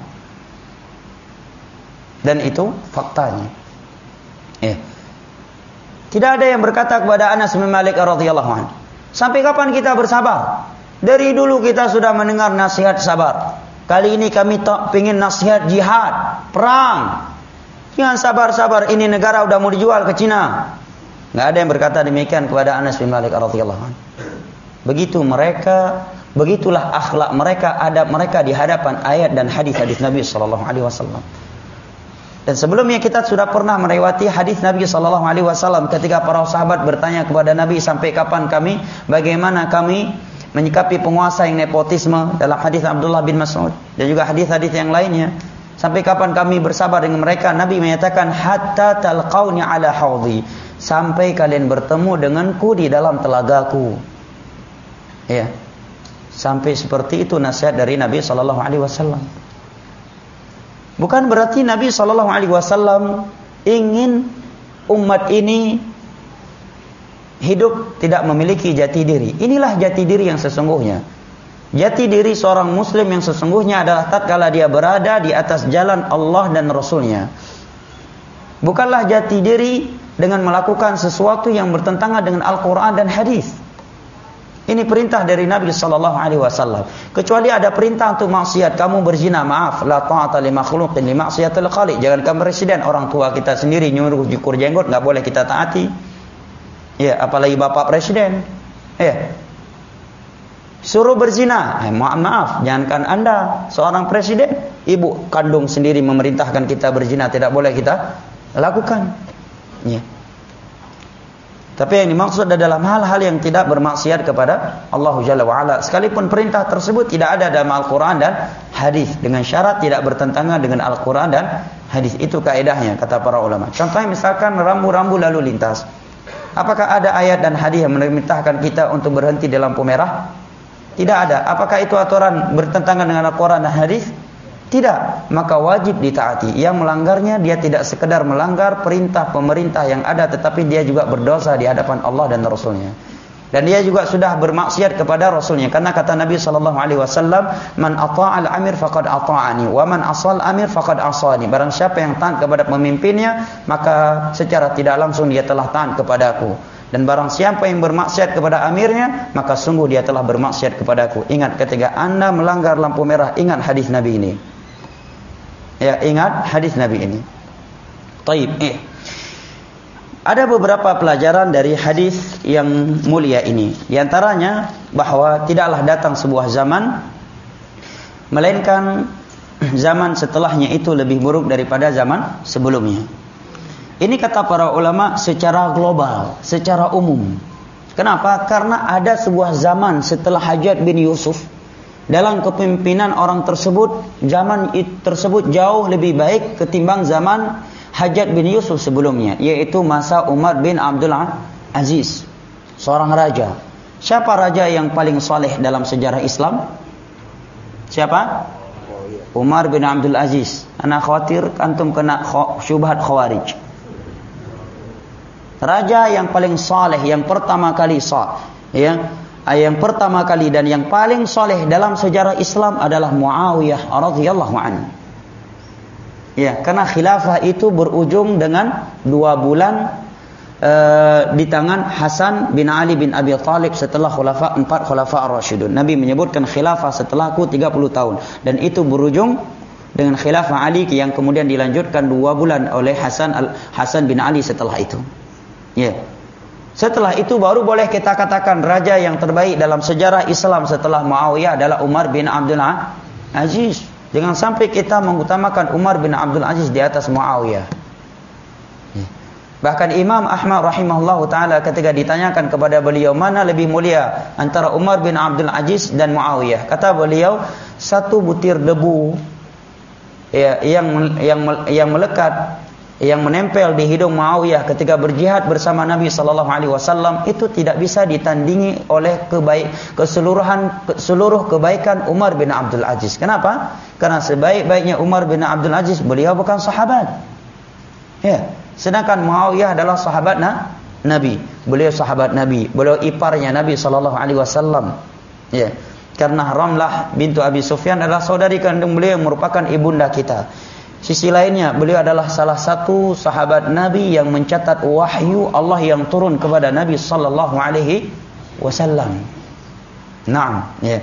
Dan itu faktanya. Ya. Tidak ada yang berkata kepada Anas bin Malik radhiyallahu anhu, sampai kapan kita bersabar? Dari dulu kita sudah mendengar nasihat sabar. Kali ini kami tak ingin nasihat jihad, perang. Jangan sabar-sabar, ini negara udah mau dijual ke Cina. Enggak ada yang berkata demikian kepada Anas bin Malik radhiyallahu anhu. Begitu mereka, begitulah akhlak mereka, adab mereka di hadapan ayat dan hadis-hadis Nabi sallallahu alaihi wasallam. Dan sebelumnya kita sudah pernah melewati hadis Nabi sallallahu alaihi wasallam ketika para sahabat bertanya kepada Nabi, sampai kapan kami, bagaimana kami menyikapi penguasa yang nepotisme, dalam hadis Abdullah bin Mas'ud dan juga hadis-hadis yang lainnya. Sampai kapan kami bersabar dengan mereka? Nabi menyatakan, hatta talqauni ala haudhi, sampai kalian bertemu denganku di dalam telagaku. Ya. Sampai seperti itu nasihat dari Nabi sallallahu alaihi wasallam. Bukan berarti Nabi sallallahu alaihi wasallam ingin umat ini hidup tidak memiliki jati diri. Inilah jati diri yang sesungguhnya. Jati diri seorang muslim yang sesungguhnya adalah tatkala dia berada di atas jalan Allah dan Rasulnya. Bukanlah jati diri dengan melakukan sesuatu yang bertentangan dengan Al-Quran dan hadis. Ini perintah dari Nabi sallallahu alaihi wasallam. Kecuali ada perintah untuk maksiat, kamu berzina, maaf, la ta'ata li makhluqin li maksiatil khaliq. Jangankan presiden, orang tua kita sendiri nyuruh cukur jenggot enggak boleh kita taati. Ya, apalagi bapak presiden. Ya. Suruh berzina, eh, maaf maaf, jangankan Anda, seorang presiden, ibu kandung sendiri memerintahkan kita berzina, tidak boleh kita lakukan. Ya. Tapi yang dimaksud adalah hal-hal yang tidak bermaksiat kepada Allah Jalla wa Ala. Sekalipun perintah tersebut tidak ada dalam Al-Quran dan hadis, dengan syarat tidak bertentangan dengan Al-Quran dan hadis. Itu kaedahnya kata para ulama. Contohnya misalkan rambu-rambu lalu lintas. Apakah ada ayat dan hadis yang memerintahkan kita untuk berhenti di lampu merah? Tidak ada. Apakah itu aturan bertentangan dengan Al-Quran dan hadis? Tidak. Maka wajib ditaati. Yang melanggarnya, dia tidak sekedar melanggar perintah pemerintah yang ada, tetapi dia juga berdosa di hadapan Allah dan Rasulnya. Dan dia juga sudah bermaksiat kepada Rasulnya. Karena kata Nabi sallallahu alaihi wasallam, man ata'al amir faqad ata'ani, wa man asal amir faqad asani. Barang siapa yang taat kepada pemimpinnya, maka secara tidak langsung dia telah taat kepadaku. Dan barang siapa yang bermaksiat kepada amirnya, maka sungguh dia telah bermaksiat kepadaku. Ingat ketika Anda melanggar lampu merah, ingat hadis Nabi ini. Ya, ingat hadis Nabi ini. Taib. Eh. Ada beberapa pelajaran dari hadis yang mulia ini. Di antaranya bahwa tidaklah datang sebuah zaman, melainkan zaman setelahnya itu lebih buruk daripada zaman sebelumnya. Ini kata para ulama secara global, secara umum. Kenapa? Karena ada sebuah zaman setelah Hajjaj bin Yusuf. Dalam kepemimpinan orang tersebut, zaman tersebut jauh lebih baik ketimbang zaman Hajjaj bin Yusuf sebelumnya, yaitu masa Umar bin Abdul Aziz, seorang raja. Siapa raja yang paling saleh dalam sejarah Islam? Siapa? Umar bin Abdul Aziz. Ana khawatir antum kena syubhat khawarij. raja yang paling saleh, yang pertama kali sah, ya, yang pertama kali dan yang paling saleh dalam sejarah Islam adalah Muawiyah radhiyallahu anhu. Ya, karena khilafah itu berujung dengan dua bulan uh, di tangan Hasan bin Ali bin Abi Thalib setelah khulafa empat khulafa ar-rasyidun. Nabi menyebutkan khilafah setelahku tiga puluh tahun, dan itu berujung dengan khilafah Ali yang kemudian dilanjutkan dua bulan oleh Hasan al Hasan bin Ali setelah itu. Ya. Setelah itu baru boleh kita katakan raja yang terbaik dalam sejarah Islam setelah Muawiyah adalah Umar bin Abdul Aziz. Jangan sampai kita mengutamakan Umar bin Abdul Aziz di atas Muawiyah. Bahkan Imam Ahmad rahimahullah ta'ala ketika ditanyakan kepada beliau mana lebih mulia antara Umar bin Abdul Aziz dan Muawiyah, kata beliau, satu butir debu ya, yang yang yang melekat, yang menempel di hidung Muawiyah ketika berjihad bersama Nabi sallallahu alaihi wasallam itu tidak bisa ditandingi oleh kebaik keseluruhan seluruh kebaikan Umar bin Abdul Aziz. Kenapa? Karena sebaik-baiknya Umar bin Abdul Aziz beliau bukan sahabat. Ya, sedangkan Muawiyah adalah sahabat na, Nabi. Beliau sahabat Nabi, beliau iparnya Nabi sallallahu alaihi wasallam. Ya. Karena Ramlah bintu Abi Sufyan adalah saudari kandung beliau yang merupakan ibunda kita. Sisi lainnya, beliau adalah salah satu sahabat Nabi yang mencatat wahyu Allah yang turun kepada Nabi sallallahu alaihi wasallam. Naam, ya.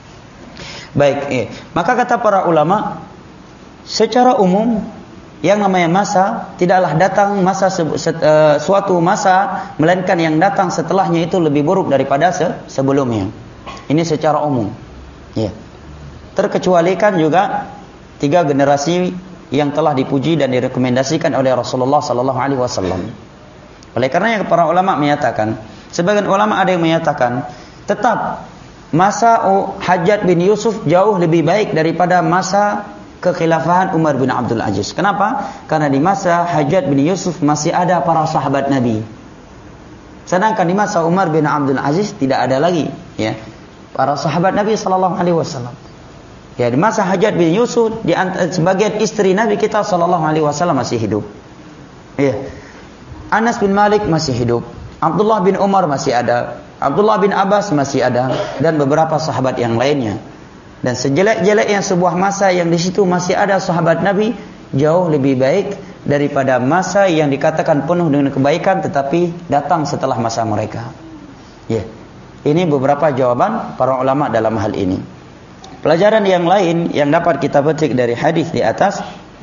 Baik, ya. Maka kata para ulama, secara umum yang namanya masa tidaklah datang masa se, se, uh, suatu masa melainkan yang datang setelahnya itu lebih buruk daripada se, sebelumnya. Ini secara umum. Ya. Terkecualikan juga tiga generasi yang telah dipuji dan direkomendasikan oleh Rasulullah sallallahu alaihi wasallam. Oleh karena yang para ulama menyatakan, sebagian ulama ada yang menyatakan tetap masa Hajjaj bin Yusuf jauh lebih baik daripada masa kekhilafahan Umar bin Abdul Aziz. Kenapa? Karena di masa Hajjaj bin Yusuf masih ada para sahabat Nabi. Sedangkan di masa Umar bin Abdul Aziz tidak ada lagi, ya, para sahabat Nabi sallallahu alaihi wasallam. Ya, di masa Hajjaj bin Yusuf di sebagian istri Nabi kita sallallahu alaihi wasallam masih hidup. Ya. Anas bin Malik masih hidup. Abdullah bin Umar masih ada. Abdullah bin Abbas masih ada, dan beberapa sahabat yang lainnya. Dan sejelek-jeleknya sebuah masa yang di situ masih ada sahabat Nabi jauh lebih baik daripada masa yang dikatakan penuh dengan kebaikan tetapi datang setelah masa mereka. Ya. Ini beberapa jawaban para ulama dalam hal ini. Pelajaran yang lain yang dapat kita petik dari hadis di atas,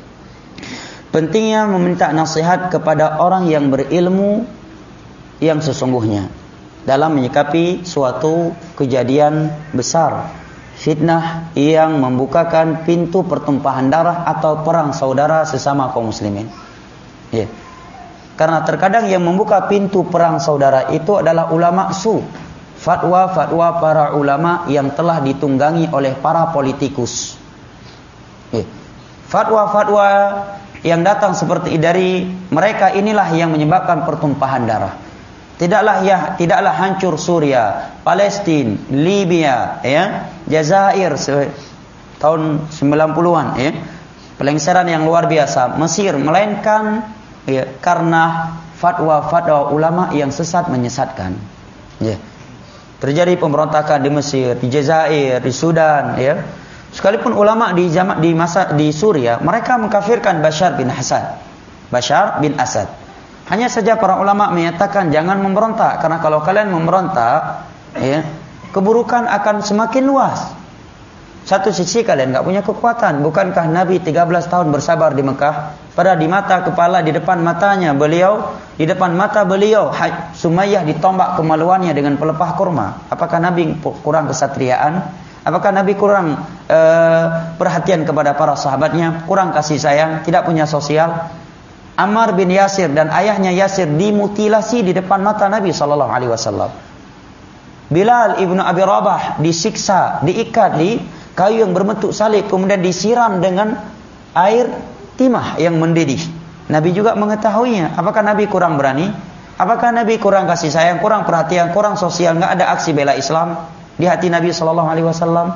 pentingnya meminta nasihat kepada orang yang berilmu yang sesungguhnya dalam menyikapi suatu kejadian besar, fitnah yang membukakan pintu pertumpahan darah atau perang saudara sesama kaum muslimin. Ya. Karena terkadang yang membuka pintu perang saudara itu adalah ulama su, fatwa-fatwa para ulama yang telah ditunggangi oleh para politikus. Ya. Fatwa-fatwa yang datang seperti dari mereka inilah yang menyebabkan pertumpahan darah. Tidaklah ya, tidaklah hancur Suria, Palestina, Libya, ya, Jazair tahun sembilan puluhan, ya, pelengseran yang luar biasa, Mesir, melainkan ya, karena fatwa-fatwa ulama yang sesat menyesatkan. Ya. Terjadi pemberontakan di Mesir, di Jazair, di Sudan, ya. Sekalipun ulama di zaman di masa di Suria, mereka mengkafirkan Bashar bin Asad. Bashar bin Asad. Hanya saja para ulama menyatakan jangan memberontak, karena kalau kalian memberontak, ya, keburukan akan semakin luas. Satu sisi kalian enggak punya kekuatan. Bukankah Nabi tiga belas tahun bersabar di Mekah? Pada di mata kepala, di depan matanya beliau, di depan mata beliau Sumayyah ditombak kemaluannya dengan pelepah kurma. Apakah Nabi kurang kesatriaan? Apakah Nabi kurang uh, perhatian kepada para sahabatnya? Kurang kasih sayang? Tidak punya sosial? Ammar bin Yasir dan ayahnya Yasir dimutilasi di depan mata Nabi sallallahu alaihi wasallam. Bilal ibnu Abi Rabah disiksa, diikat di kayu yang berbentuk salib, kemudian disiram dengan air timah yang mendidih. Nabi juga mengetahuinya. Apakah Nabi kurang berani? Apakah Nabi kurang kasih sayang, kurang perhatian, kurang sosial? Enggak ada aksi bela Islam di hati Nabi sallallahu alaihi wasallam?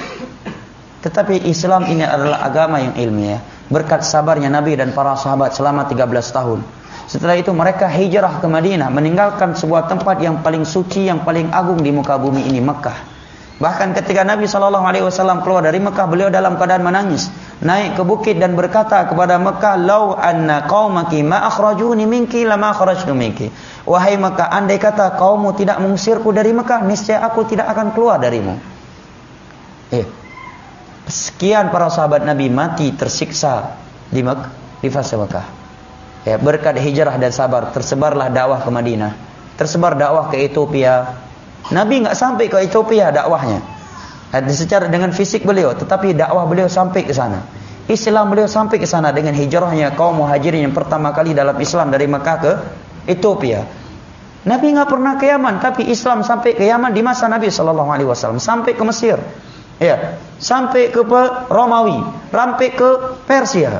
Tetapi Islam ini adalah agama yang ilmiah. Berkat sabarnya Nabi dan para sahabat selama tiga belas tahun. Setelah itu mereka hijrah ke Madinah, meninggalkan sebuah tempat yang paling suci, yang paling agung di muka bumi ini, Mekah. Bahkan ketika Nabi shallallahu alaihi wasallam keluar dari Mekah, beliau dalam keadaan menangis, naik ke bukit dan berkata kepada Mekah, "Lau anna qaumaki ma akhrajuni minki lama akhrajtu minki." Wahai Mekah, andai kata kaummu tidak mengusirku dari Mekah, niscaya aku tidak akan keluar darimu. Eh, sekian para sahabat Nabi mati tersiksa di Mekah, di fase Mekah. Ya, berkat hijrah dan sabar tersebarlah dakwah ke Madinah, tersebar dakwah ke Ethiopia. Nabi nggak sampai ke Ethiopia dakwahnya, secara dengan fisik beliau, tetapi dakwah beliau sampai ke sana. Islam beliau sampai ke sana dengan hijrahnya kaum muhajirin yang pertama kali dalam Islam dari Mekah ke Ethiopia. Nabi nggak pernah ke Yaman, tapi Islam sampai ke Yaman di masa Nabi Shallallahu Alaihi Wasallam, sampai ke Mesir, ya, sampai ke Romawi, sampai ke Persia.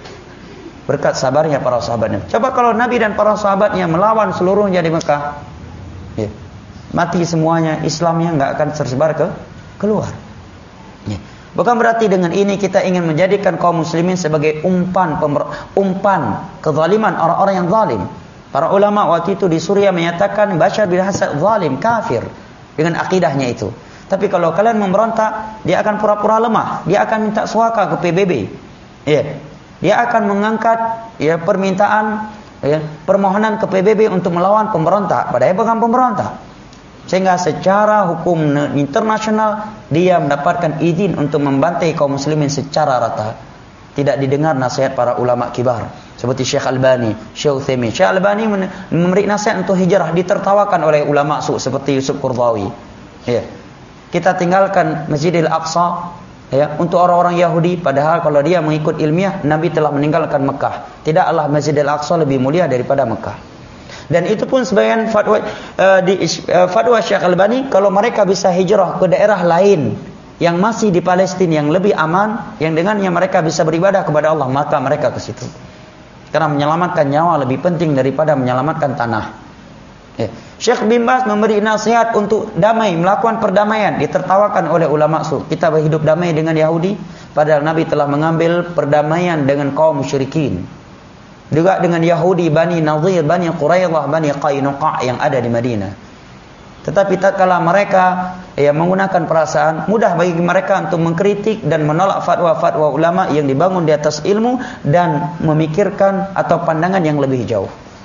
Berkat sabarnya para sahabatnya. Coba kalau Nabi dan para sahabatnya melawan seluruhnya di Mekah, ya, mati semuanya, Islamnya nggak akan tersebar ke keluar. Ya. Bukan berarti dengan ini kita ingin menjadikan kaum muslimin sebagai umpan pemer, umpan kezaliman orang-orang yang zalim. Para ulama waktu itu di Suriah menyatakan Bashar bin Assad zalim, kafir dengan akidahnya itu. Tapi kalau kalian memberontak, dia akan pura-pura lemah, dia akan minta suaka ke P B B. Ya. Dia akan mengangkat ya permintaan ya, permohonan ke P B B untuk melawan pemberontak, padahal bukan pemberontak. Sehingga secara hukum internasional dia mendapatkan izin untuk membantai kaum muslimin secara rata. Tidak didengar nasihat para ulama kibar seperti Syekh Albani, Syekh Utsaimin. Syekh Albani memberi nasihat untuk hijrah, ditertawakan oleh ulama su seperti Yusuf Qaradawi. Ya. Kita tinggalkan Masjidil Aqsa ya untuk orang-orang Yahudi, padahal kalau dia mengikut ilmiah Nabi telah meninggalkan Mekah. Tidaklah Masjidil Aqsa lebih mulia daripada Mekah. Dan itu pun sebagian fatwa uh, di uh, fatwa Syekh Albani, kalau mereka bisa hijrah ke daerah lain yang masih di Palestina yang lebih aman, yang dengannya mereka bisa beribadah kepada Allah, maka mereka ke situ. Karena menyelamatkan nyawa lebih penting daripada menyelamatkan tanah. Ya. Syekh bin Baz memberi nasihat untuk damai, melakukan perdamaian, ditertawakan oleh ulama su. Kita berhidup damai dengan Yahudi, padahal Nabi telah mengambil perdamaian dengan kaum musyrikin. Juga dengan Yahudi, Bani Nadhir, Bani Quraidah, Bani Qainuqa yang ada di Madinah. Tetapi tatkala mereka ya menggunakan perasaan, mudah bagi mereka untuk mengkritik dan menolak fatwa-fatwa ulama yang dibangun di atas ilmu dan memikirkan atau pandangan yang lebih jauh.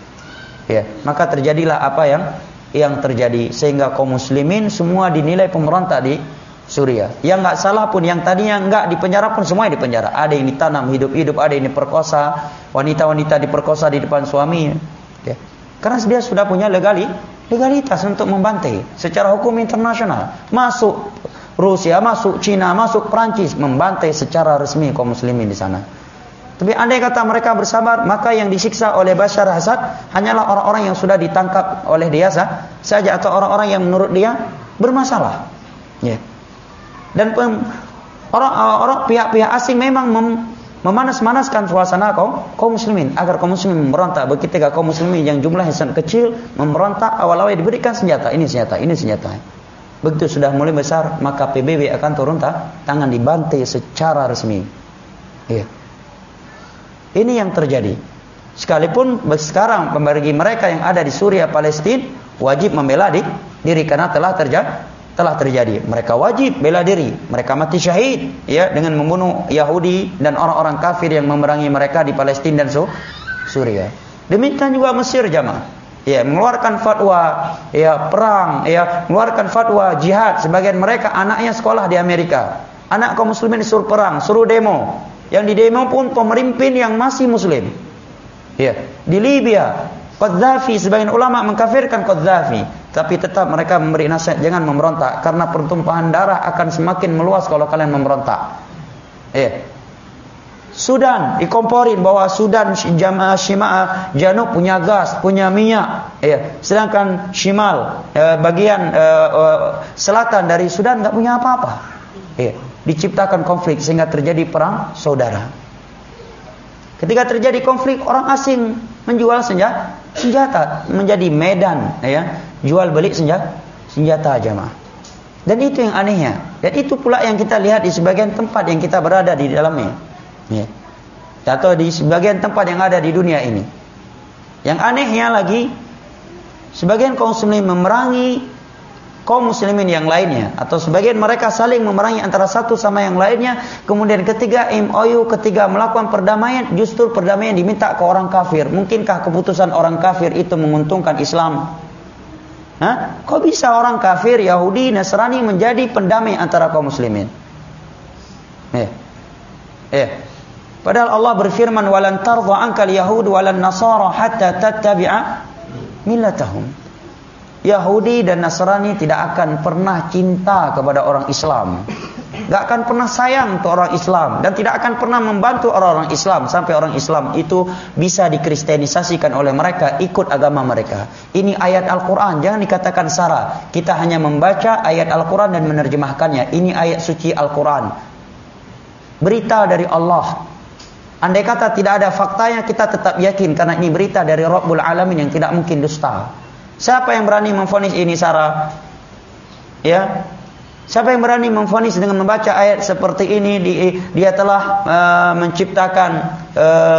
Ya, maka terjadilah apa yang yang terjadi, sehingga kaum muslimin semua dinilai pemberontak di Suriah. Yang nggak salah pun, yang tadinya nggak dipenjara pun semuanya dipenjara. Ada yang ditanam hidup-hidup, ada yang diperkosa, wanita-wanita diperkosa di depan suami. Ya. Karena dia sudah punya legali, legalitas untuk membantai secara hukum internasional. Masuk Rusia, masuk Cina, masuk Prancis, membantai secara resmi kaum muslimin di sana. Tapi andai kata mereka bersabar, maka yang disiksa oleh Bashar al-Assad hanyalah orang-orang yang sudah ditangkap oleh dia saja, atau orang-orang yang menurut dia bermasalah. Ya. Dan orang-orang pihak-pihak asing memang mem, memanas-manaskan suasana kaum kaum muslimin agar kaum muslimin memberontak. Ketika kaum muslimin yang jumlahnya sangat kecil memberontak, awal-awal diberikan senjata, ini senjata, ini senjata. Begitu sudah mulai besar, maka P B B akan turun tangan, dibantai secara resmi. Ya. Ini yang terjadi. Sekalipun sekarang bagi mereka yang ada di Suriah, Palestina, wajib membela diri karena telah terjadi. telah terjadi. Mereka wajib bela diri. Mereka mati syahid ya dengan membunuh Yahudi dan orang-orang kafir yang memerangi mereka di Palestina dan Suriah. Demikian juga Mesir jamaah. Ya, mengeluarkan fatwa ya perang, ya mengeluarkan fatwa jihad. Sebagian mereka anaknya sekolah di Amerika. Anak kaum muslimin disuruh perang, suruh demo. Yang di demo pun pemimpin yang masih muslim. Ya, di Libya Qaddafi, sebagian ulama mengkafirkan Qaddafi. Tapi tetap mereka memberi nasihat jangan memberontak, karena pertumpahan darah akan semakin meluas kalau kalian memberontak. Eh, Sudan dikomporin bahwa Sudan jamaah Shimal Janub punya gas, punya minyak. Eh, sedangkan Shimal eh, bagian eh, eh, selatan dari Sudan nggak punya apa-apa. Eh, diciptakan konflik sehingga terjadi perang saudara. Ketika terjadi konflik, orang asing menjual senjata, senjata menjadi medan, ya, jual beli senjata, senjata jamaah. Dan itu yang anehnya. Dan itu pula yang kita lihat di sebagian tempat yang kita berada di dalamnya, ya. Atau di sebagian tempat yang ada di dunia ini. Yang anehnya lagi, sebagian kaum muslimin memerangi kaum muslimin yang lainnya, atau sebagian mereka saling memerangi antara satu sama yang lainnya. Kemudian ketiga M O U, ketiga melakukan perdamaian, justru perdamaian diminta ke orang kafir. Mungkinkah keputusan orang kafir itu menguntungkan Islam? Hah? Kok bisa orang kafir, Yahudi, Nasrani menjadi pendamai antara kaum muslimin? Eh, eh. Padahal Allah berfirman, "Walan tardha ankal yahud walan nasara hatta tattabi'a millatahum." Yahudi dan Nasrani tidak akan pernah cinta kepada orang Islam, gak akan pernah sayang ke orang Islam, dan tidak akan pernah membantu orang-orang Islam sampai orang Islam itu bisa dikristenisasikan oleh mereka, ikut agama mereka. Ini ayat Al-Quran, jangan dikatakan sara. Kita hanya membaca ayat Al-Quran dan menerjemahkannya. Ini ayat suci Al-Quran, berita dari Allah. Andai kata tidak ada faktanya, kita tetap yakin, karena ini berita dari Rabbul Alamin yang tidak mungkin dusta. Siapa yang berani memvonis ini Sarah? Ya, siapa yang berani memvonis dengan membaca ayat seperti ini? Di, dia telah uh, menciptakan uh,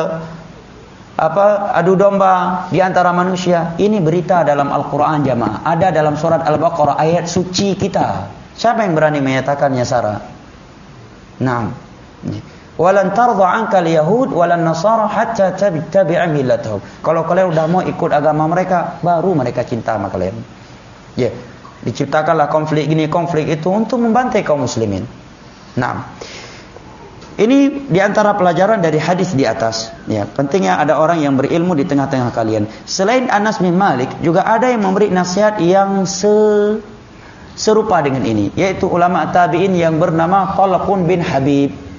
apa adu domba di antara manusia. Ini berita dalam Al-Quran jamaah. Ada dalam surat Al-Baqarah, ayat suci kita. Siapa yang berani menyatakannya Sarah? Nah, walan tardha ankal yahud walan nasara hatta tattabi'a millatahum. Kalau kalian sudah mau ikut agama mereka, baru mereka cinta sama kalian. Ya, yeah. Diciptakanlah konflik gini, konflik itu untuk membantai kaum muslimin. Nah, ini diantara pelajaran dari hadis di atas. Ya, pentingnya ada orang yang berilmu di tengah-tengah kalian. Selain Anas bin Malik, juga ada yang memberi nasihat yang se serupa dengan ini, yaitu ulama tabi'in yang bernama Talqun bin Habib.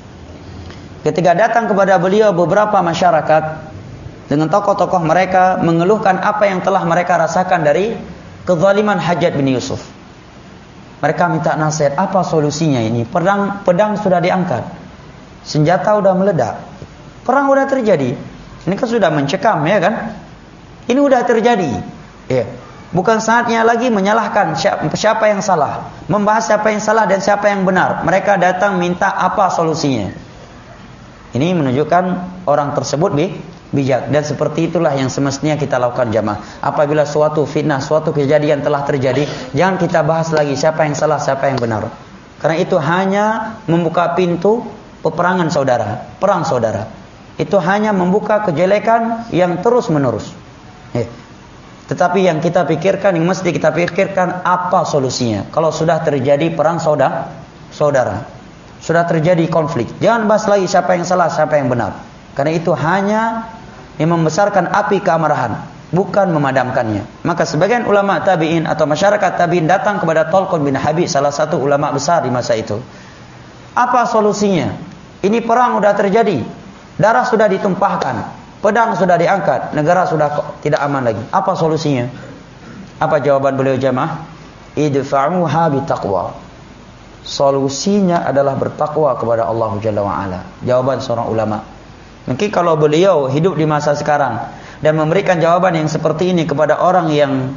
Ketika datang kepada beliau beberapa masyarakat dengan tokoh-tokoh mereka mengeluhkan apa yang telah mereka rasakan dari kezaliman Hajjaj bin Yusuf. Mereka minta nasihat, apa solusinya ini? Pedang pedang sudah diangkat, senjata sudah meledak, perang sudah terjadi. Ini kan sudah mencekam, ya kan? Ini sudah terjadi. Ya. Bukan saatnya lagi menyalahkan siapa yang salah, membahas siapa yang salah dan siapa yang benar. Mereka datang minta apa solusinya. Ini menunjukkan orang tersebut bijak, dan seperti itulah yang semestinya kita lakukan jamaah. Apabila suatu fitnah, suatu kejadian telah terjadi, jangan kita bahas lagi siapa yang salah, siapa yang benar. Karena itu hanya membuka pintu peperangan saudara, perang saudara. Itu hanya membuka kejelekan yang terus menerus. Eh. Tetapi yang kita pikirkan, yang mesti kita pikirkan, apa solusinya kalau sudah terjadi perang saudara, saudara. Sudah terjadi konflik, jangan bahas lagi siapa yang salah, siapa yang benar. Karena itu hanya yang membesarkan api keamarahan, bukan memadamkannya. Maka sebagian ulama tabi'in atau masyarakat tabi'in datang kepada Talqun bin Habib, salah satu ulama besar di masa itu. Apa solusinya? Ini perang sudah terjadi, darah sudah ditumpahkan, pedang sudah diangkat, negara sudah tidak aman lagi. Apa solusinya? Apa jawaban beliau jamaah? Idfa'uha bitaqwa. Solusinya adalah bertakwa kepada Allah Jalla wa'ala. Jawaban seorang ulama. Mungkin kalau beliau hidup di masa sekarang dan memberikan jawaban yang seperti ini kepada orang yang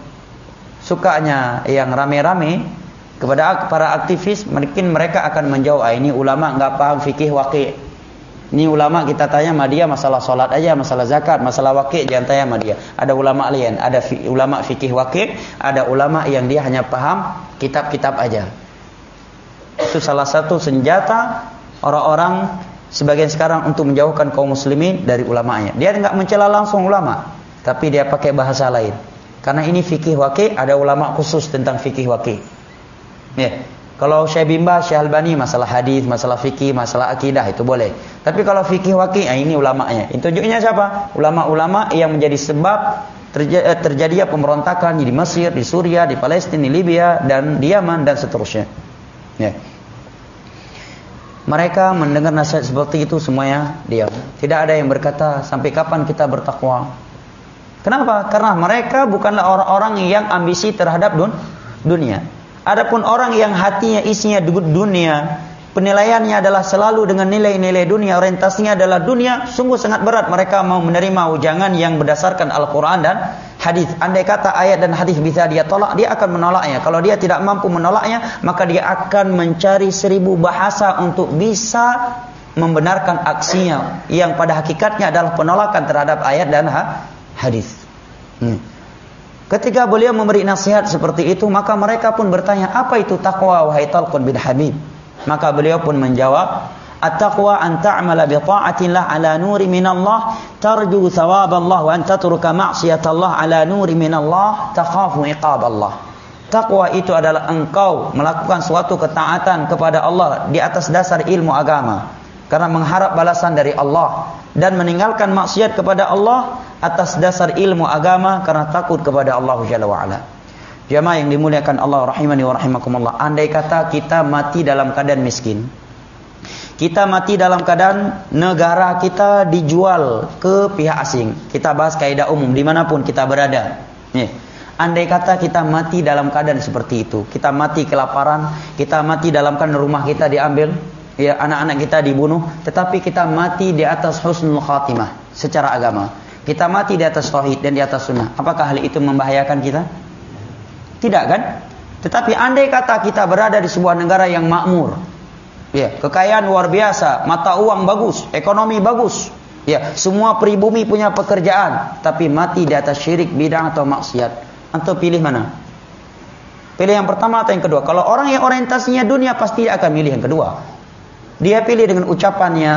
sukanya yang rame-rame, kepada para aktivis, mungkin mereka akan menjawab, ah, ini ulama nggak paham fikih waqi'. Ini ulama kita tanya sama dia masalah sholat aja, masalah zakat, masalah waqi', jangan tanya sama dia. Ada ulama lain, ada fi, ulama fikih waqi', ada ulama yang dia hanya paham kitab-kitab aja. Itu salah satu senjata orang-orang sebagian sekarang untuk menjauhkan kaum muslimin dari ulamanya. Dia enggak mencela langsung ulama, tapi dia pakai bahasa lain. Karena ini fikih waqi', ada ulama khusus tentang fikih waqi'. Ya. Kalau Syekh bin Baz, Syekh Albani masalah hadis, masalah fikih, masalah akidah itu boleh. Tapi kalau fikih waqi', ini ulamanya. Itu tunjuknya siapa? Ulama-ulama yang menjadi sebab terjadi terjadinya pemberontakan di Mesir, di Suriah, di Palestina, di Libya dan di Yaman dan seterusnya. Ya. Mereka mendengar nasihat seperti itu semuanya diam. Tidak ada yang berkata sampai kapan kita bertakwa. Kenapa? Karena mereka bukanlah orang-orang yang ambisi terhadap dun dunia. Adapun orang yang hatinya isinya dunia, penilaiannya adalah selalu dengan nilai-nilai dunia, orientasinya adalah dunia, sungguh sangat berat mereka mau menerima ujangan yang berdasarkan Al-Quran dan hadis. Andai kata ayat dan hadis bisa dia tolak, dia akan menolaknya. Kalau dia tidak mampu menolaknya, maka dia akan mencari seribu bahasa untuk bisa membenarkan aksinya, yang pada hakikatnya adalah penolakan terhadap ayat dan hadis. Hmm. Ketika beliau memberi nasihat seperti itu, maka mereka pun bertanya, apa itu taqwa wahai Talqun bin Habib? Maka beliau pun menjawab, at-taqwa an ta'mala bi ta'atillah ala nuri minallah tarju thawaballah wa an tatruka ma'siyatallah ala nuri minallah takhafu iqaballah. Taqwa itu adalah engkau melakukan suatu ketaatan kepada Allah di atas dasar ilmu agama karena mengharap balasan dari Allah, dan meninggalkan maksiat kepada Allah atas dasar ilmu agama karena takut kepada Allah Jalla wa Ala. Jamaah yang dimuliakan Allah rahimani wa rahimakumullah, andai kata kita mati dalam keadaan miskin, kita mati dalam keadaan negara kita dijual ke pihak asing, kita bahas kaidah umum dimanapun kita berada. Nih, andai kata kita mati dalam keadaan seperti itu, kita mati kelaparan, kita mati dalam keadaan rumah kita diambil, ya, anak-anak kita dibunuh, tetapi kita mati di atas husnul khatimah secara agama, kita mati di atas tauhid dan di atas sunnah, apakah hal itu membahayakan kita? Tidak kan? Tetapi andai kata kita berada di sebuah negara yang makmur, ya, kekayaan luar biasa, mata uang bagus, ekonomi bagus, ya, semua pribumi punya pekerjaan, tapi mati di atas syirik, bid'ah atau maksiat, antum pilih mana? Pilih yang pertama atau yang kedua? Kalau orang yang orientasinya dunia pasti akan milih yang kedua. Dia pilih dengan ucapannya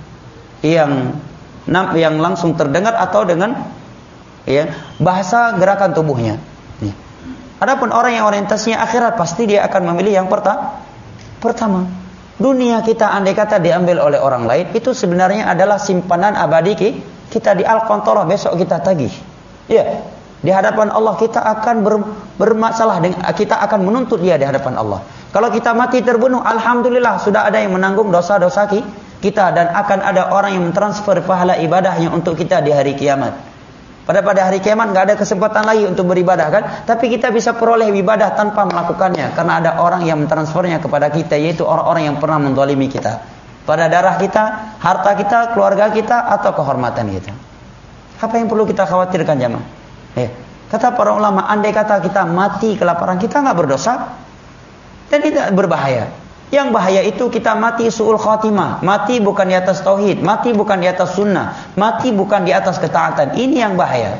yang yang langsung terdengar atau dengan, ya, bahasa gerakan tubuhnya. Ya. Adapun orang yang orientasinya akhirat pasti dia akan memilih yang perta pertama. Dunia kita andai kata diambil oleh orang lain, itu sebenarnya adalah simpanan abadi kita di al-qantarah, besok kita tagih. Ya, di hadapan Allah kita akan ber, bermasalah dengan, kita akan menuntut dia di hadapan Allah. Kalau kita mati terbunuh, alhamdulillah sudah ada yang menanggung dosa-dosa kita, dan akan ada orang yang mentransfer pahala ibadahnya untuk kita di hari kiamat. Pada pada hari kiamat nggak ada kesempatan lagi untuk beribadah kan, tapi kita bisa peroleh ibadah tanpa melakukannya karena ada orang yang mentransfernya kepada kita, yaitu orang-orang yang pernah menzalimi kita pada darah kita, harta kita, keluarga kita, atau kehormatan kita. Apa yang perlu kita khawatirkan jamaah? Eh, kata para ulama, andai kata kita mati kelaparan, kita nggak berdosa dan tidak berbahaya. Yang bahaya itu kita mati su'ul khatimah, mati bukan di atas tauhid, mati bukan di atas sunnah, mati bukan di atas ketaatan. Ini yang bahaya.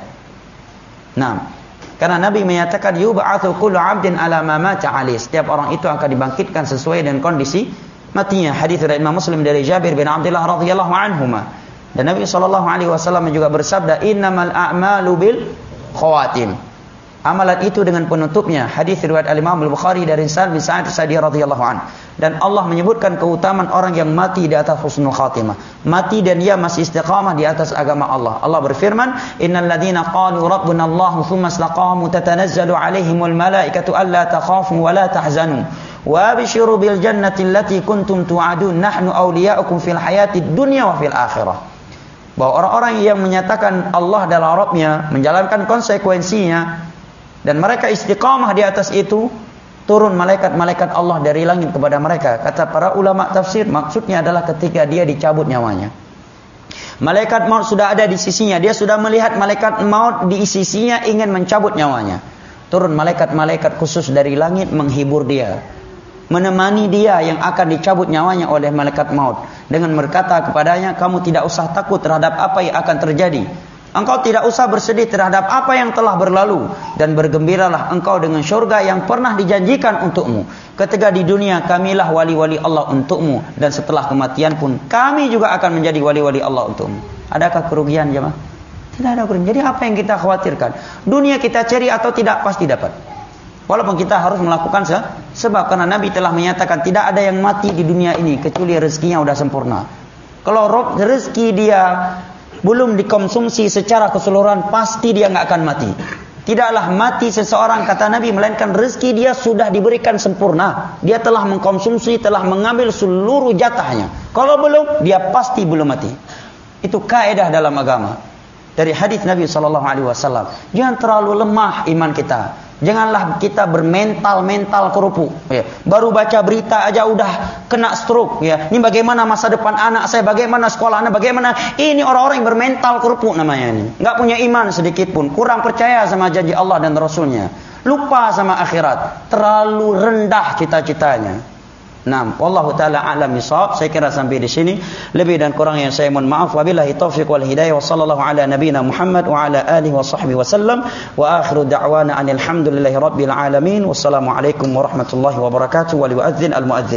Nah, karena Nabi menyatakan yub'atsu kullu 'abdin 'ala ma mata 'alaihi. Setiap orang itu akan dibangkitkan sesuai dengan kondisi matinya. Hadis dari Imam Muslim dari Jabir bin Abdullah radhiyallahu anhuma. Dan Nabi sallallahu alaihi wasallam juga bersabda, "Innamal a'malu bil khawatim." Amalan itu dengan penutupnya. Hadis riwayat Al-Imam Al-Bukhari dari Sa'd bin Sa'id As-Sa'di radhiyallahu anhu. Dan Allah menyebutkan keutamaan orang yang mati di atas husnul khatimah. Mati dan dia masih istiqamah di atas agama Allah. Allah berfirman, "Innal ladzina qalu rabbuna Allah tsumma istaqamu tatanazzalu 'alaihimul malaikatu alla takhafu wa la tahzanu wa abshiru bil jannati allati kuntum tu'adun nahnu awliya'ukum fil hayatid dunya wa fil akhirah." Bahwa orang-orang yang menyatakan Allah adalah Rabbnya, menjalankan konsekuensinya, dan mereka istiqamah di atas itu, turun malaikat-malaikat Allah dari langit kepada mereka. Kata para ulama tafsir, maksudnya adalah ketika dia dicabut nyawanya. Malaikat maut sudah ada di sisinya, dia sudah melihat malaikat maut di sisinya ingin mencabut nyawanya. Turun malaikat-malaikat khusus dari langit menghibur dia, menemani dia yang akan dicabut nyawanya oleh malaikat maut, dengan berkata kepadanya, "Kamu tidak usah takut terhadap apa yang akan terjadi. Engkau tidak usah bersedih terhadap apa yang telah berlalu, dan bergembiralah engkau dengan syurga yang pernah dijanjikan untukmu. Ketika di dunia kamilah wali-wali Allah untukmu, dan setelah kematian pun kami juga akan menjadi wali-wali Allah untukmu." Adakah kerugian jemaah? Tidak ada kerugian. Jadi apa yang kita khawatirkan? Dunia kita cari atau tidak pasti dapat. Walaupun kita harus melakukan sebab, karena Nabi telah menyatakan tidak ada yang mati di dunia ini kecuali rezekinya sudah sempurna. Kalau rezeki dia belum dikonsumsi secara keseluruhan, pasti dia nggak akan mati. Tidaklah mati seseorang, kata Nabi, melainkan rezeki dia sudah diberikan sempurna. Dia telah mengkonsumsi, telah mengambil seluruh jatahnya. Kalau belum, dia pasti belum mati. Itu kaidah dalam agama. Dari hadis Nabi shallallahu alaihi wasallam, jangan terlalu lemah iman kita. Janganlah kita bermental-mental kerupu. Ya. Baru baca berita aja udah kena stroke. Ya. Ini bagaimana masa depan anak saya, bagaimana sekolah anak, bagaimana. Ini orang-orang yang bermental kerupu namanya ini. Nggak punya iman sedikit pun. Kurang percaya sama janji Allah dan Rasulnya. Lupa sama akhirat. Terlalu rendah cita-citanya. Nah, wallahu taala a'lam bishawab. Saya kira sampai di sini. Lebih dan kurang yang saya mohon maaf. Wabillahi taufiq wal hidayah. Wa sallallahu ala nabiyyina Muhammad wa ala alihi wa sahbihi wasallam. Wa akhiru da'wana anil hamdulillahi rabbil alamin. Wassalamu alaikum warahmatullahi wabarakatuh. Wa liwa'adzin al-mu'adzin.